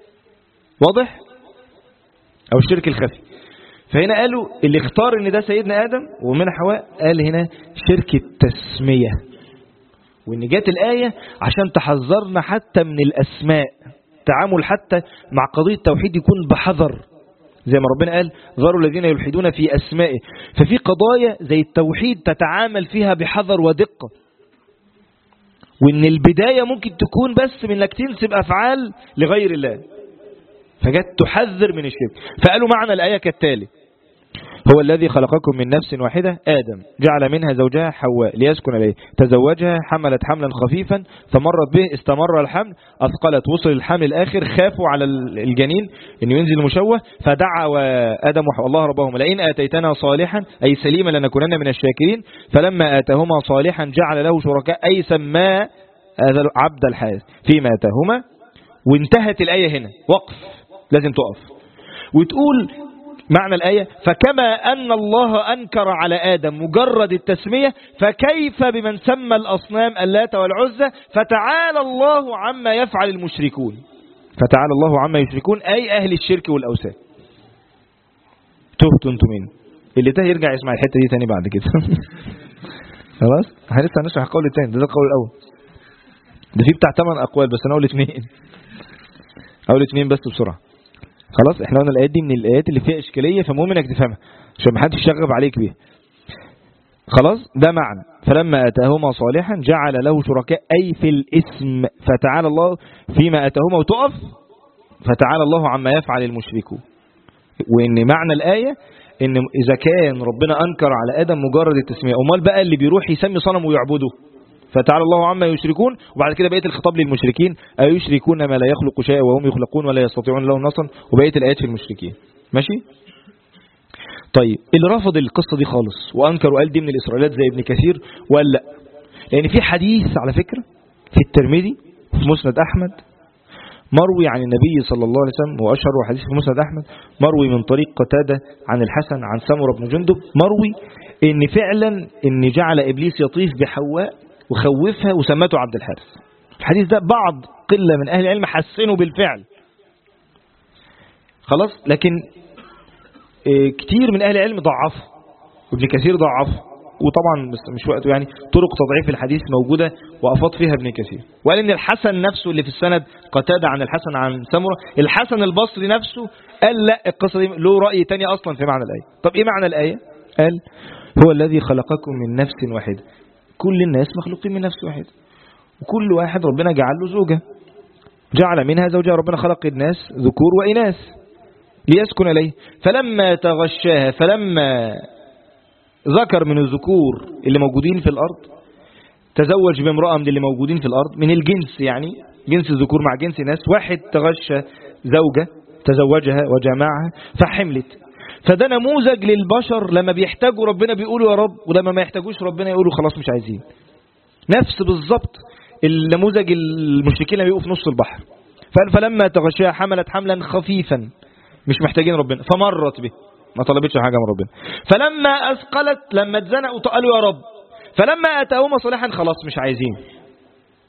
واضح، أو الشرك الخفي. فهنا قالوا اللي اختار ان ده سيدنا آدم ومن حواء، قال هنا شرك التسمية. وان جات الآية عشان تحذرنا حتى من الأسماء، تعامل حتى مع قضية التوحيد يكون بحذر، زي ما ربنا قال: ذروا الذين يلحدون في أسمائه. ففي قضايا زي التوحيد تتعامل فيها بحذر ودقة، وان البداية ممكن تكون بس من انك تنسب أفعال لغير الله، فجت تحذر من الشرك. فقالوا معنى الآية كالتالي: هو الذي خلقكم من نفس واحدة آدم، جعل منها زوجها حواء ليسكن إليه، تزوجها، حملت حملا خفيفا فمرت به، استمر الحمل، أثقلت، وصل الحمل الآخر، خافوا على الجنين إنه ينزل مشوه، فدعا آدم الله ربهما: لئن آتيتنا صالحا أي سليما لنكونن من الشاكرين. فلما آتاهما صالحا جعل له شركاء أي سما هذا عبد الحارث فيما آتاهما. وانتهت الآية هنا، وقف، لازم تقف وتقول معنى الآية: فكما أن الله أنكر على آدم مجرد التسمية، فكيف بمن سمى الأصنام اللات والعزى؟ فتعالى الله عما يفعل المشركون. فتعالى الله عما يشركون أي أهل الشرك والأوثان. تهتوا انتم مين؟ اللي تاه يرجع يسمع الحتة دي تاني بعد كده. خلاص، احنا لسه هنشرح القول الثاني، ده القول الأول، ده فيه بتاع 8 أقوال بس أنا أقول 2. أقول 2 بس بسرعة. خلاص، احنا قلنا الآيات دي من الآيات اللي فيها إشكالية، فمهم انك تفهمها عشان ما حدش يشغب عليك بيها. خلاص، ده معنى فلما آتاهما صالحا جعل له شركاء أي في الاسم، فتعالى الله فيما آتاهما، وتقف فتعالى الله عما يفعل المشركون. وإن معنى الآية إن إذا كان ربنا أنكر على آدم مجرد التسمية، أمال بقى اللي بيروح يسمي صنم ويعبده؟ فتعالى الله عما يشركون. وبعد كده بقية الخطاب للمشركين: أيشركون ما لا يخلق شيئا وهم يخلقون ولا يستطيعون لهم نصرا. وبقية الآيات في المشركين. ماشي؟ طيب، اللي رفض القصة دي خالص وأنكر وقال دي من الإسرائيليات زي ابن كثير، وقال لا، لأن في حديث على فكرة في الترمذي في مسند أحمد مروي عن النبي صلى الله عليه وسلم، وأشهر حديث في مسند أحمد مروي من طريق قتادة عن الحسن عن سمرة بن جندب، مروي إن فعلا إن جعل إبليس يطيف بحواء وخوفها وسمته عبد الحارث. الحديث ده بعض قلة من أهل العلم حسنوا بالفعل، خلاص، لكن كتير من أهل العلم ضعفه، وابن كثير ضعفه، وطبعا بس مش وقته يعني، طرق تضعيف الحديث موجودة وأفاض فيها ابن كثير. وقال إن الحسن نفسه اللي في السند قتادة عن الحسن عن سمرة، الحسن البصري نفسه قال لا، القصة دي له رأي تاني أصلا في معنى الآية. طب إيه معنى الآية؟ قال: هو الذي خلقكم من نفس واحدة. كل الناس مخلوقين من نفس واحدة، وكل واحد ربنا جعل له زوجة، جعل منها زوجها. ربنا خلق الناس ذكور وإناث ليسكن إليه. فلما تغشاها، فلما ذكر من الذكور اللي موجودين في الأرض تزوج بامرأة من اللي موجودين في الأرض من الجنس، يعني جنس الذكور مع جنس الناس، واحد تغشى زوجة تزوجها وجمعها فحملت. فده نموذج للبشر لما بيحتاجوا ربنا بيقولوا يا رب، ولما ما يحتاجوش ربنا يقولوا خلاص مش عايزين. نفس بالظبط النموذج المشركين اللي بيقوا في نص البحر. فلما تغشاها حملت حملا خفيفا، مش محتاجين ربنا، فمرت به، ما طلبتش حاجة من ربنا. فلما أثقلت، لما اتزنقوا قالوا يا رب. فلما أتاهما صالحا، خلاص مش عايزين.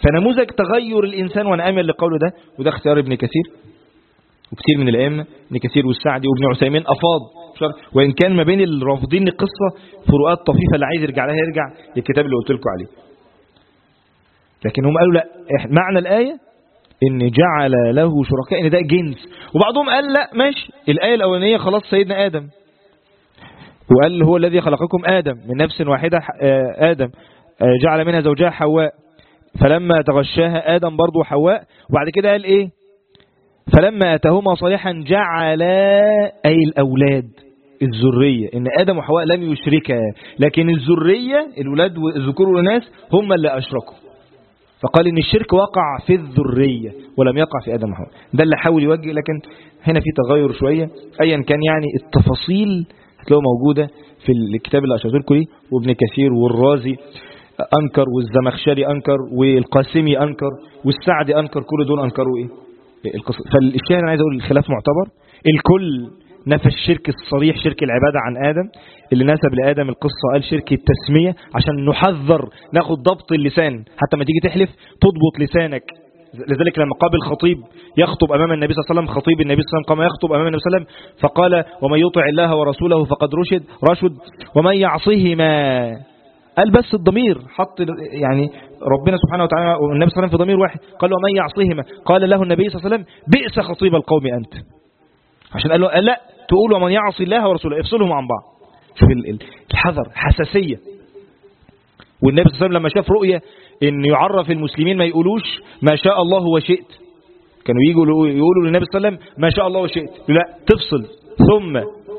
فنموذج تغير الإنسان، وأنا أميل لقوله ده، وده اختيار ابن كثير وكثير من الأئمة، ابن كثير والسعدي وابن عثيمين أفاض، وإن كان ما بين الرافضين للقصة فروقات طفيفة، اللي عايز يرجع لها يرجع للكتاب اللي قلت لكم عليه. لكن هم قالوا لا، معنى الآية إن جعل له شركاء، إن ده جنس. وبعضهم قال لا ماشي، الآية الأولانية خلاص سيدنا آدم، وقال هو الذي خلقكم آدم من نفس واحدة، آدم جعل منها زوجها حواء، فلما تغشاها آدم برضو حواء. وبعد كده قال إيه؟ فلما أتاهما صالحا جعلا، أي الأولاد الذرية، إن آدم وحواء لم يشركا، لكن الذرية الأولاد والذكور والناس هم اللي أشركوا. فقال إن الشرك وقع في الذرية ولم يقع في آدم وحواء. ده اللي حاول يوجه، لكن هنا في تغير شوية. أيا كان يعني التفاصيل هتلاقوها موجودة في الكتاب اللي أشرت لكم، وابن كثير والرازي أنكر، والزمخشري أنكر، والقاسمي أنكر، والسعدي أنكر، كل دول أنكروا إيه القصة. فالشاهد أنا عايز أقول الخلاف معتبر، الكل نفى الشرك الصريح، شرك العبادة عن آدم. اللي نسب لآدم القصة قال شرك التسمية، عشان نحذر ناخد ضبط اللسان، حتى ما تيجي تحلف تضبط لسانك. لذلك لما قابل خطيب يخطب أمام النبي صلى الله عليه وسلم، خطيب النبي صلى الله عليه وسلم قام يخطب أمام النبي صلى الله عليه وسلم، فقال ومن يطع الله ورسوله فقد رشد ومن يعصيهما. قال بس الضمير حط يعني ربنا سبحانه وتعالى والنبي صلى الله عليه وسلم في ضمير واحد، قال ومن يعصيهما، قال له النبي صلى الله عليه وسلم بئس خطيب القوم أنت، عشان قال له لا تقول ومن يعصي الله ورسوله، افصلهم عن بعض. شوف الحذر، حساسية. والنبي صلى الله عليه وسلم لما شاف رؤية ان يعرف المسلمين ما يقولوش ما شاء الله وشئت، كانوا يجوا يقولوا للنبي صلى الله عليه وسلم ما شاء الله وشئت، لا تفصل ثم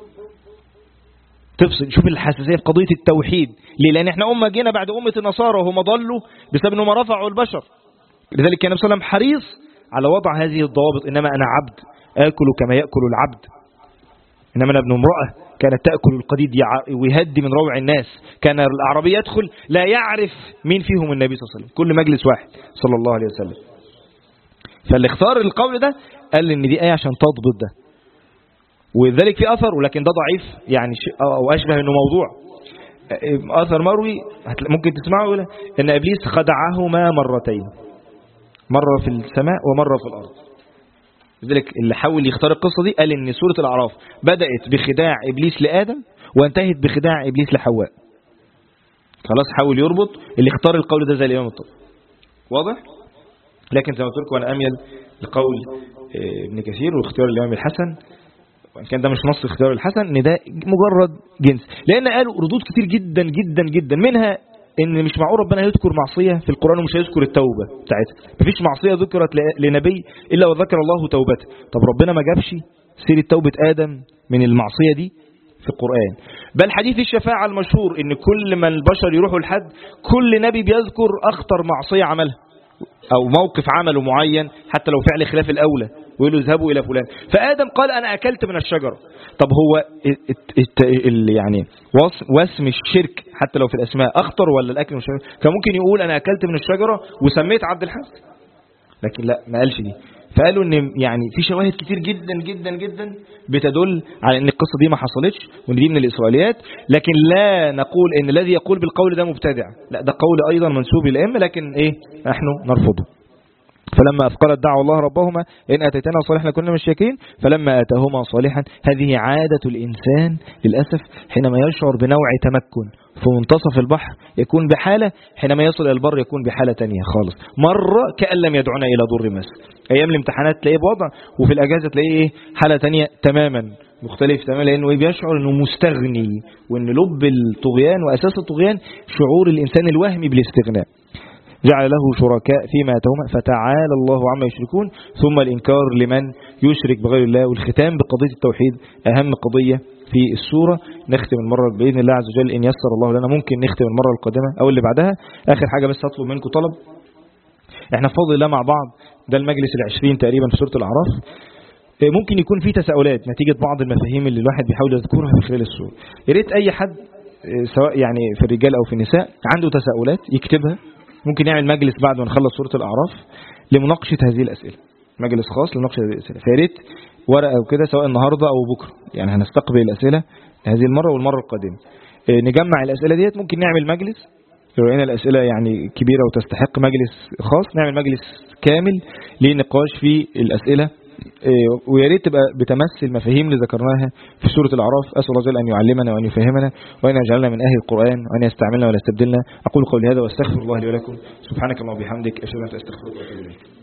تفصل. شوف الحساسية في قضية التوحيد. ليه؟ لأن احنا أمة جينا بعد أمة النصارى وهم ضلوا بسبب أنهم رفعوا البشر. لذلك كان النبي صلى الله عليه وسلم حريص على وضع هذه الضوابط، إنما أنا عبد آكل كما يأكل العبد، إنما أنا ابن امرأة كانت تأكل القديد ويهدي من روع الناس. كان الأعرابي يدخل لا يعرف مين فيهم النبي صلى الله عليه وسلم، كل مجلس واحد صلى الله عليه وسلم. فاللي اختار القول ده قال إن دي آية عشان تضبط ده، وذلك في أثر، ولكن ده ضعيف يعني أو أشبه إنه موضوع. أثر مروي ممكن تسمعه، إن إبليس خدعهما مرتين، مرة في السماء ومرة في الأرض. لذلك اللي حاول يختار القصة دي قال إن سورة الأعراف بدأت بخداع إبليس لآدم وانتهت بخداع إبليس لحواء. خلاص حاول يربط، اللي اختار القول ده زي الإمام الطبري. واضح؟ لكن زي ما قلت لكم أنا أميل لقول ابن كثير واختيار الإمام الحسن، وإن كان ده مش نص اختيار الحسن، إن ده مجرد جنس. لأن قالوا ردود كتير جدا جدا جدا، منها إن مش معقول ربنا يذكر معصية في القرآن ومش هيذكر التوبة بتاعتها. مفيش معصية ذكرت لنبي إلا وذكر الله توبته. طب ربنا ما جابش سيرة توبة آدم من المعصية دي في القرآن. بل حديث الشفاعة المشهور إن كل ما البشر يروحوا لحد، كل نبي بيذكر أخطر معصية عملها أو موقف عمله معين، حتى لو فعل خلاف الأولى، ويقولوا اذهبوا إلى فلان. فآدم قال أنا أكلت من الشجرة. طب هو يعني واسم الشرك حتى لو في الأسماء أخطر ولا الأكل من الشجرة؟ كان ممكن يقول أنا أكلت من الشجرة وسميت عبد الحق، لكن لا، ما قالش دي. فقالوا ان يعني في شواهد كتير جدا جدا جدا بتدل على ان القصة دي ما حصلتش، وان دي من الإسرائيليات. لكن لا نقول ان الذي يقول بالقول ده مبتدع، لا، ده قول ايضا منسوب الائمه، لكن ايه نحن نرفضه. فلما أثقلت دعوا الله ربهما إن أتيتنا صالحا كنا من الشاكرين فلما أتاهما صالحا. هذه عادة الإنسان للأسف، حينما يشعر بنوع تمكن في منتصف البحر يكون بحالة، حينما يصل إلى البر يكون بحالة تانية خالص. مرة كأن لم يدعنا إلى ضر مس، أيام الامتحانات تلاقيه بوضع، وفي الأجازة تلاقيه حالة تانية تماما مختلف تماما، لأنه بيشعر أنه مستغني، وأن لب الطغيان وأساس الطغيان شعور الإنسان الوهمي بالاستغناء. جعل له شركاء فيما أتاهما فتعالى الله عما يشركون. ثم الإنكار لمن يشرك بغير الله. والختام بقضية التوحيد أهم قضية في السورة. نختم المرة بإذن الله عز وجل إن يسر الله لنا، ممكن نختم المرة القادمة أو اللي بعدها. آخر حاجة بس هطلب منكم طلب، احنا بفضل الله مع بعض ده المجلس 20 تقريبا في سورة الأعراف، ممكن يكون في تساؤلات نتيجة بعض المفاهيم اللي الواحد بيحاول يذكرها في خلال السورة. يا ريت أي حد سواء يعني في الرجال أو في النساء عنده تساؤلات يكتبها، ممكن نعمل مجلس بعد ما نخلص سورة الأعراف لمناقشة هذه الأسئلة، مجلس خاص لمناقشة هذه الأسئلة. فياريت ورقة وكده سواء النهاردة أو بكرة، يعني هنستقبل الأسئلة هذه المرة والمرة القادمة، نجمع الأسئلة ديت، ممكن نعمل مجلس لو لقينا الأسئلة يعني كبيرة وتستحق مجلس خاص نعمل مجلس كامل للنقاش في الأسئلة، ويا ريت تبقى بتمثل مفاهيم اللي ذكرناها في سورة الأعراف. أسأل الله جل أن يعلمنا وأن يفهمنا وأن يجعلنا من أهل القرآن وأن يستعملنا ولا يستبدلنا. أقول قولي هذا واستغفر الله لي ولكم. سبحانك اللهم وبحمدك، أشهد أن لا إله إلا أنت، أستغفرك وأتوب إليك.